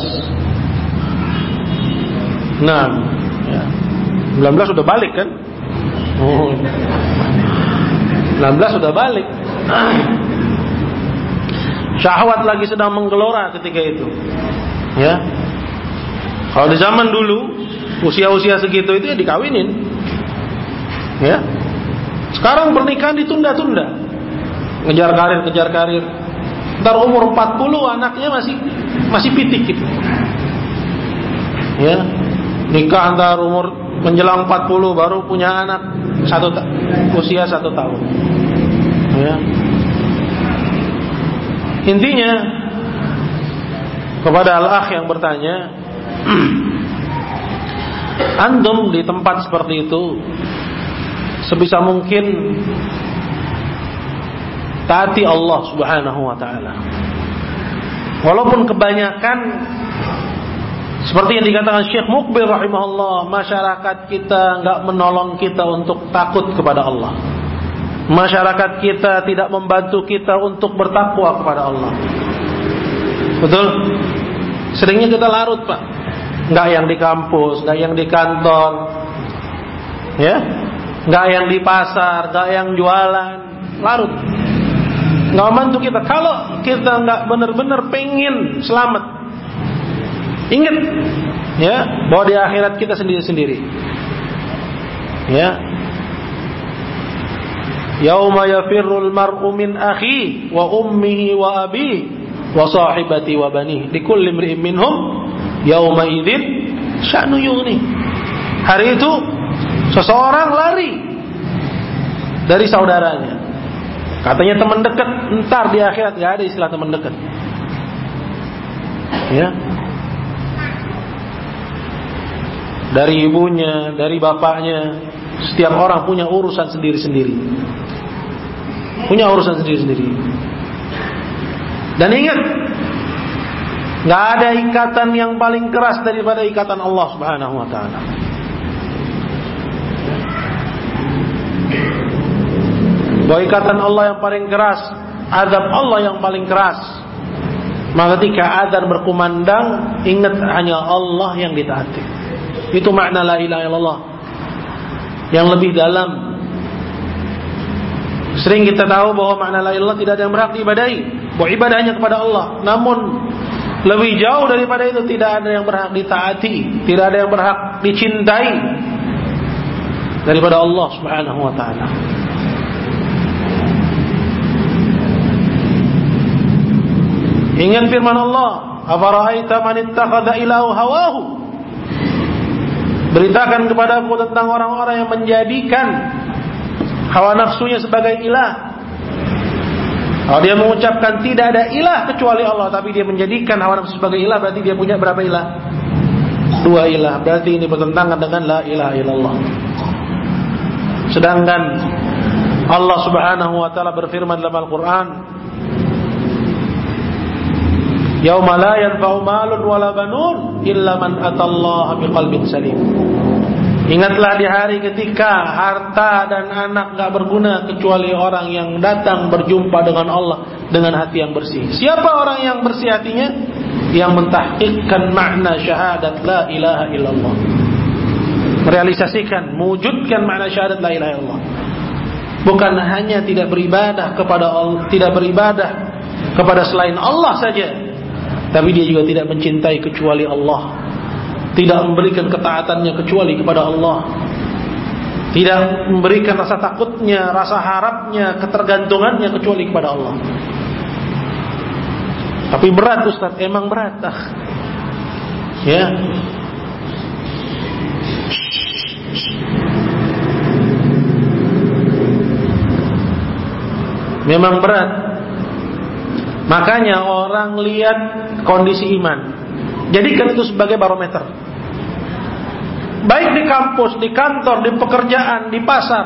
S1: Nah, ya. 19 sudah balik kan? 19 sudah balik. Syahwat lagi sedang menggelora ketika itu. Ya. Kalau di zaman dulu usia-usia segitu itu ya dikawinin. Ya. Sekarang pernikahan ditunda-tunda. Ngejar karir. Ntar umur 40 anaknya masih pitik gitu. Ya. Nikah antar umur menjelang 40 baru punya anak usia 1 tahun. Ya. Intinya kepada al-akh yang bertanya, antum di tempat seperti itu sebisa mungkin taati Allah Subhanahu wa taala. Walaupun kebanyakan seperti yang dikatakan Syekh Mukbil rahimahullah, masyarakat kita enggak menolong kita untuk takut kepada Allah. Masyarakat kita tidak membantu kita untuk bertakwa kepada Allah. Betul? Seringnya kita larut, Pak. Enggak yang di kampus, enggak yang di kantor. Ya? Enggak yang di pasar, enggak yang jualan, larut. Enggak membantu kita. Kalau kita enggak benar-benar pengen selamat, ingat, ya, bahwa di akhirat kita sendiri-sendiri. Ya. Yauma yafirrul mar'u min akhi wa ummihi wa abihi wa sahibati wa banihi likulli imri'in minhum yauma idzin sya'nu yughni. Hari itu seseorang lari dari saudaranya. Katanya teman dekat, entar di akhirat enggak ada istilah teman dekat. Ya. Dari ibunya, dari bapaknya, setiap orang punya urusan sendiri-sendiri. Punya urusan sendiri-sendiri. Dan ingat, gak ada ikatan yang paling keras daripada ikatan Allah Subhanahu wa ta'ala. Bahwa ikatan Allah yang paling keras, azab Allah yang paling keras. Maka ketika azan berkumandang, ingat hanya Allah yang ditaati. Itu makna la ilaha illallah yang lebih dalam, Sering kita tahu bahwa makna la ilaha illallah tidak ada yang berhak diibadahi, bahwa ibadahnya kepada Allah. Namun lebih jauh daripada itu, tidak ada yang berhak ditaati, tidak ada yang berhak dicintai daripada Allah Subhanahu wa taala. Ingat firman Allah, "Afara'aita man ittakhadha ilahahu hawahu?" Beritakan kepadaku tentang orang-orang yang menjadikan hawa nafsunya sebagai ilah. Kalau dia mengucapkan tidak ada ilah kecuali Allah, tapi dia menjadikan hawa nafsu sebagai ilah, berarti dia punya berapa ilah? 2 ilah. Berarti ini bertentangan dengan la ilaha illallah. Sedangkan Allah Subhanahu wa taala berfirman dalam Al-Qur'an, "Yauma la yanfa'u malun wala banun illa man atallaha biqalbin salim." Ingatlah di hari ketika harta dan anak gak berguna kecuali orang yang datang berjumpa dengan Allah dengan hati yang bersih. Siapa orang yang bersih hatinya? Yang mentahqiqkan makna syahadat la ilaha illallah, merealisasikan, mewujudkan makna syahadat la ilaha illallah. Bukan hanya tidak beribadah kepada Allah, tidak beribadah kepada selain Allah saja, tapi dia juga tidak mencintai kecuali Allah, tidak memberikan ketaatannya kecuali kepada Allah, tidak memberikan rasa takutnya, rasa harapnya, ketergantungannya kecuali kepada Allah. Tapi berat Ustaz, emang berat. Ya. Memang berat. Makanya orang lihat kondisi iman, jadikan itu sebagai barometer. Baik di kampus, di kantor, di pekerjaan, di pasar.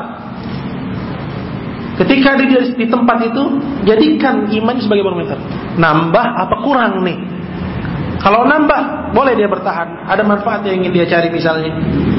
S1: Ketika dia di tempat itu, jadikan iman sebagai barometer. Nambah apa kurang nih? Kalau nambah, boleh dia bertahan. Ada manfaat yang ingin dia cari misalnya.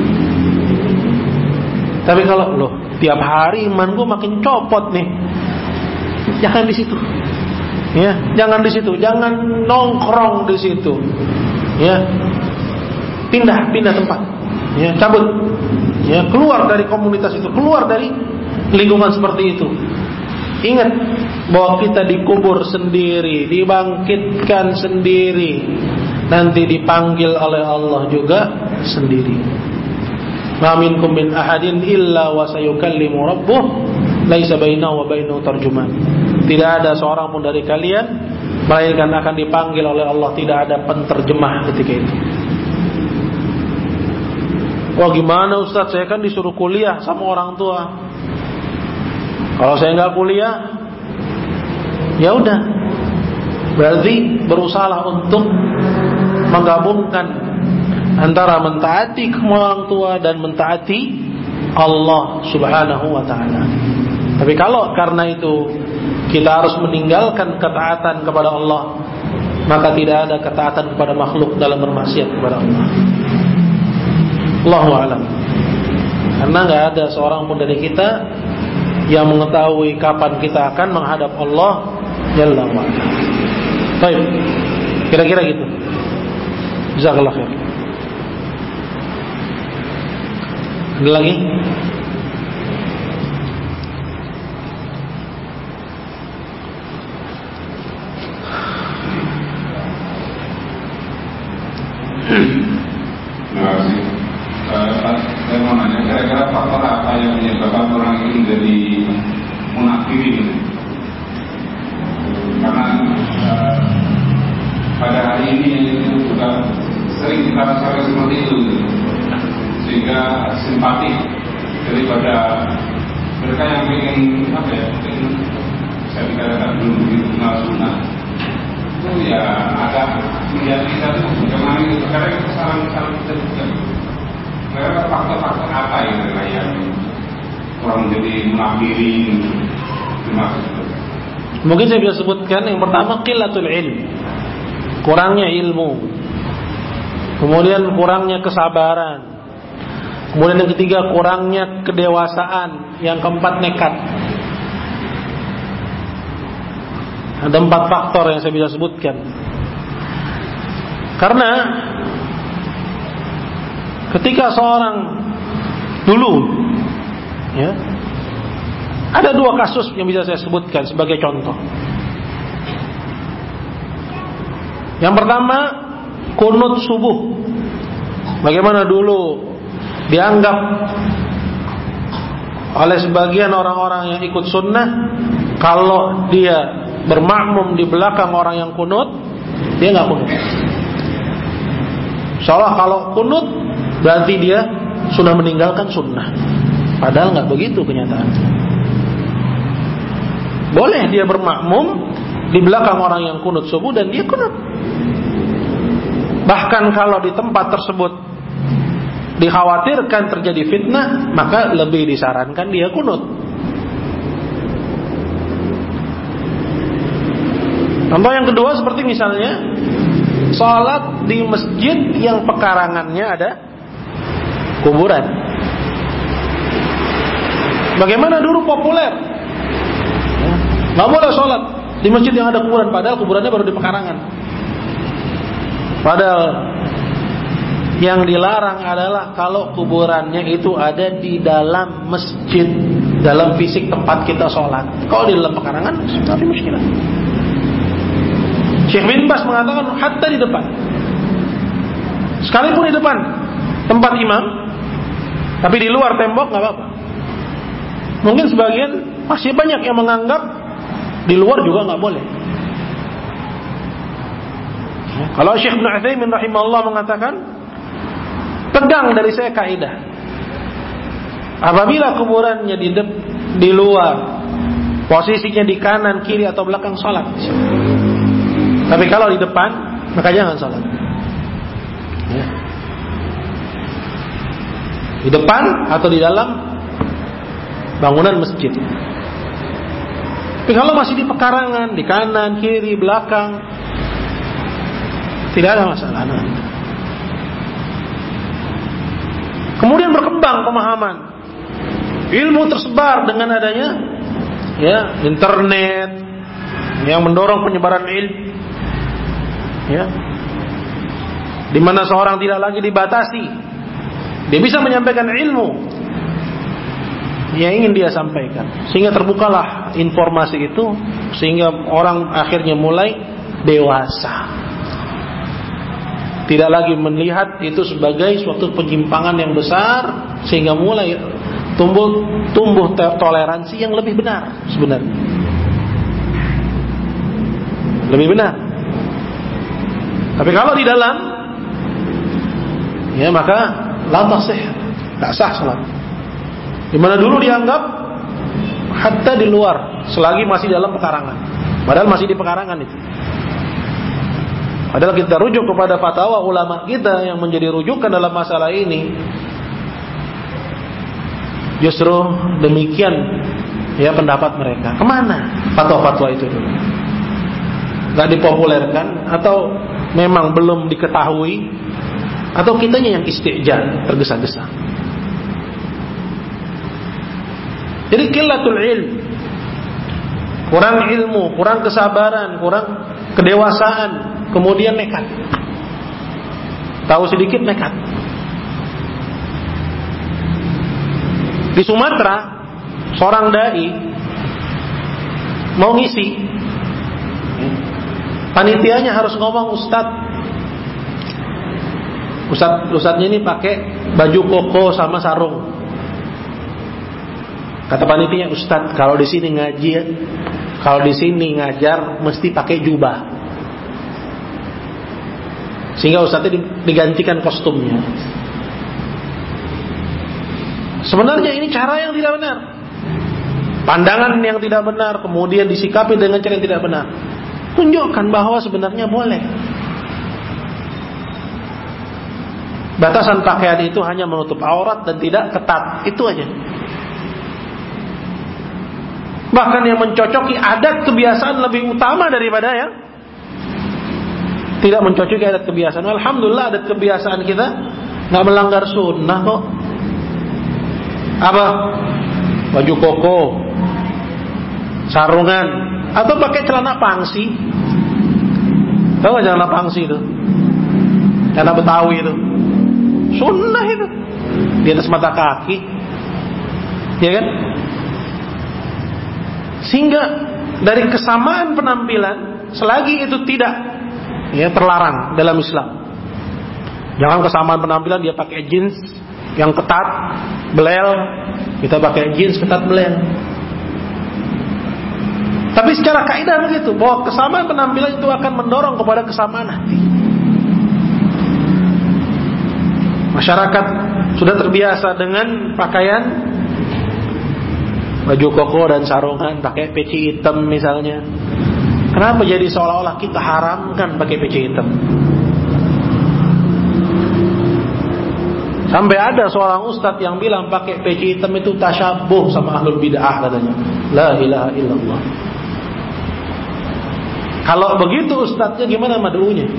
S1: Tapi kalau loh, tiap hari iman gue makin copot nih, jangan di situ. Ya, jangan di situ, jangan nongkrong di situ. Ya, pindah tempat. Ya, cabut. Ya, keluar dari komunitas itu, keluar dari lingkungan seperti itu. Ingat bahwa kita dikubur sendiri, dibangkitkan sendiri, nanti dipanggil oleh Allah juga sendiri. Ma minkum min ahadin illa wa sayukallimu rabbuh laisa bainahu wa bainahu tarjuman. Tidak ada seorang pun dari kalian melainkan akan dipanggil oleh Allah, tidak ada penterjemah ketika itu. Wah, gimana Ustaz, saya kan disuruh kuliah sama orang tua. Kalau saya nggak kuliah, ya udah, berarti berusaha untuk menggabungkan antara mentaati orang tua dan mentaati Allah Subhanahu wa ta'ala. Tapi kalau karena itu kita harus meninggalkan ketaatan kepada Allah, maka tidak ada ketaatan kepada makhluk dalam bermaksiat kepada Allah. Allahu a'lam. Karena nggak ada seorang pun dari kita yang mengetahui kapan kita akan menghadap Allah Jalla wa ala. Baik, kira-kira gitu. Jazakallah khair. Ada lagi?
S4: Terima kasih. Saya mau nanya, kira-kira faktor apa yang menyebabkan orang ini menjadi munafikin? Karena pada hari ini itu juga sering kita rasakan seperti itu, sehingga simpatik daripada mereka yang ingin bisa dikatakan belum begitu kenal sunnah, itu ya agak melihat kita itu bagaimana itu. Karena itu salah kita. Mereka faktor-faktor apa yang kurang menjadi munafikin?
S1: Mungkin saya bisa sebutkan. Yang pertama, qillatul ilm, kurangnya ilmu. Kemudian kurangnya kesabaran. Kemudian yang ketiga, kurangnya kedewasaan. Yang keempat, nekat. Ada 4 faktor yang saya bisa sebutkan. Karena ketika seorang dulu, ya, Ada 2 kasus yang bisa saya sebutkan sebagai contoh. Yang pertama, kunut subuh. Bagaimana dulu dianggap oleh sebagian orang-orang yang ikut sunnah, kalau dia bermakmum di belakang orang yang kunut, dia nggak kunut. Seolah kalau kunut berarti dia sudah meninggalkan sunnah. Padahal nggak begitu kenyataannya. Boleh dia bermakmum di belakang orang yang kunut subuh dan dia kunut. Bahkan kalau di tempat tersebut dikhawatirkan terjadi fitnah, maka lebih disarankan dia kunut. Contoh yang kedua seperti misalnya sholat di masjid yang pekarangannya ada kuburan. Bagaimana dulu populer, nggak boleh sholat di masjid yang ada kuburan, padahal kuburannya baru di pekarangan. Padahal yang dilarang adalah kalau kuburannya itu ada di dalam masjid, dalam fisik tempat kita sholat. Kalau di dalam pekarangan, tapi muskilah. Syekh bin Bas mengatakan hatta di depan, sekalipun di depan tempat imam, tapi di luar tembok nggak apa-apa. Mungkin sebagian masih banyak yang menganggap di luar juga nggak boleh. Kalau Syekh Ibnu Utsaimin rahimahullah mengatakan, pegang dari saya kaidah, apabila kuburannya di luar, posisinya di kanan, kiri atau belakang, sholat. Tapi kalau di depan, maka jangan sholat. Ya. Di depan atau di dalam bangunan masjid. Tapi kalau masih di pekarangan, di kanan, kiri, belakang, tidak ada masalah. Kemudian berkembang pemahaman, ilmu tersebar dengan adanya internet yang mendorong penyebaran ilmu, di mana seorang tidak lagi dibatasi, dia bisa menyampaikan ilmu yang ingin dia sampaikan, sehingga terbukalah informasi itu, sehingga orang akhirnya mulai dewasa, tidak lagi melihat itu sebagai suatu penyimpangan yang besar, sehingga mulai tumbuh toleransi yang lebih benar sebenarnya, lebih benar. Tapi kalau di dalam, maka la tasih, tak sah salat. Di mana dulu dianggap hatta di luar, selagi masih dalam pekarangan, padahal masih di pekarangan itu. Padahal kita rujuk kepada fatwa ulama kita yang menjadi rujukan dalam masalah ini, justru demikian pendapat mereka. Kemana fatwa-fatwa itu dulu? Gak dipopulerkan, atau memang belum diketahui, atau kitanya yang istijal, tergesa-gesa. Jadi qillatul ilm, kurang ilmu, kurang kesabaran, kurang kedewasaan, kemudian nekat. Tahu sedikit nekat. Di Sumatera, seorang dai mau ngisi, panitianya harus ngomong Ustadznya ini pakai baju koko sama sarung. Kata panitianya, Ustadz kalau di sini ngaji, kalau di sini ngajar mesti pakai jubah, sehingga ustadznya digantikan kostumnya. Sebenarnya ini cara yang tidak benar, pandangan yang tidak benar, kemudian disikapi dengan cara yang tidak benar. Tunjukkan bahwa sebenarnya boleh. Batasan pakaian itu hanya menutup aurat dan tidak ketat, itu aja. Bahkan yang mencocoki adat kebiasaan lebih utama daripada yang tidak mencocoki adat kebiasaan. Alhamdulillah adat kebiasaan kita nggak melanggar sunnah kok. Apa? Baju koko, sarungan, atau pakai celana pangsi. Tahu nggak celana pangsi itu? Celana Betawi itu. Sunnah itu, di atas mata kaki, ya kan? Sehingga dari kesamaan penampilan, selagi itu tidak terlarang dalam Islam. Jangan kesamaan penampilan dia pakai jeans yang ketat, belel, kita pakai jeans ketat, belel. Tapi secara kaidah begitu, bahwa kesamaan penampilan itu akan mendorong kepada kesamaan hati. Masyarakat sudah terbiasa dengan pakaian baju koko dan sarungan, pakai peci hitam misalnya. Kenapa jadi seolah-olah kita haramkan pakai peci hitam? Sampai ada seorang ustadz yang bilang pakai peci hitam itu tasyabuh sama ahlul bid'ah katanya. La ilaha illallah. Kalau begitu ustadznya gimana mad'unya?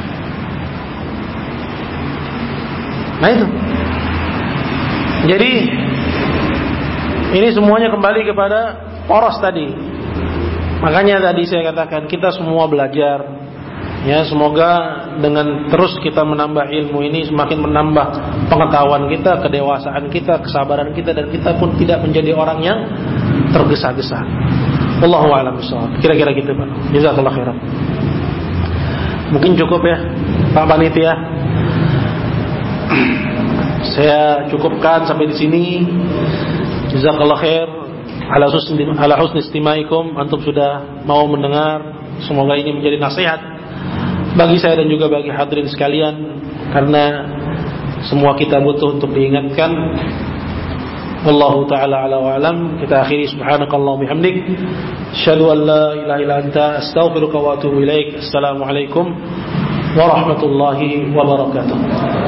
S1: Nah itu. Jadi ini semuanya kembali kepada poros tadi. Makanya tadi saya katakan kita semua belajar. Ya, semoga dengan terus kita menambah ilmu ini semakin menambah pengetahuan kita, kedewasaan kita, kesabaran kita, dan kita pun tidak menjadi orang yang tergesa-gesa. Wallahu a'lam bishawab. Kira-kira gitu, Pak. Jazakallahu khairan. Mungkin cukup ya, Pak Panitia. Saya cukupkan sampai di sini. Jazakallahu khair ala husni istimaikum. Antum sudah mau mendengar. Semoga ini menjadi nasihat bagi saya dan juga bagi hadirin sekalian, karena semua kita butuh untuk diingatkan. Wallahu ta'ala ala wa alam. Kita akhiri subhanakallah bihamdik, asyhadu an la ilaha illa anta, astaghfiruka wa atubu ilaik. Assalamualaikum warahmatullahi wabarakatuh.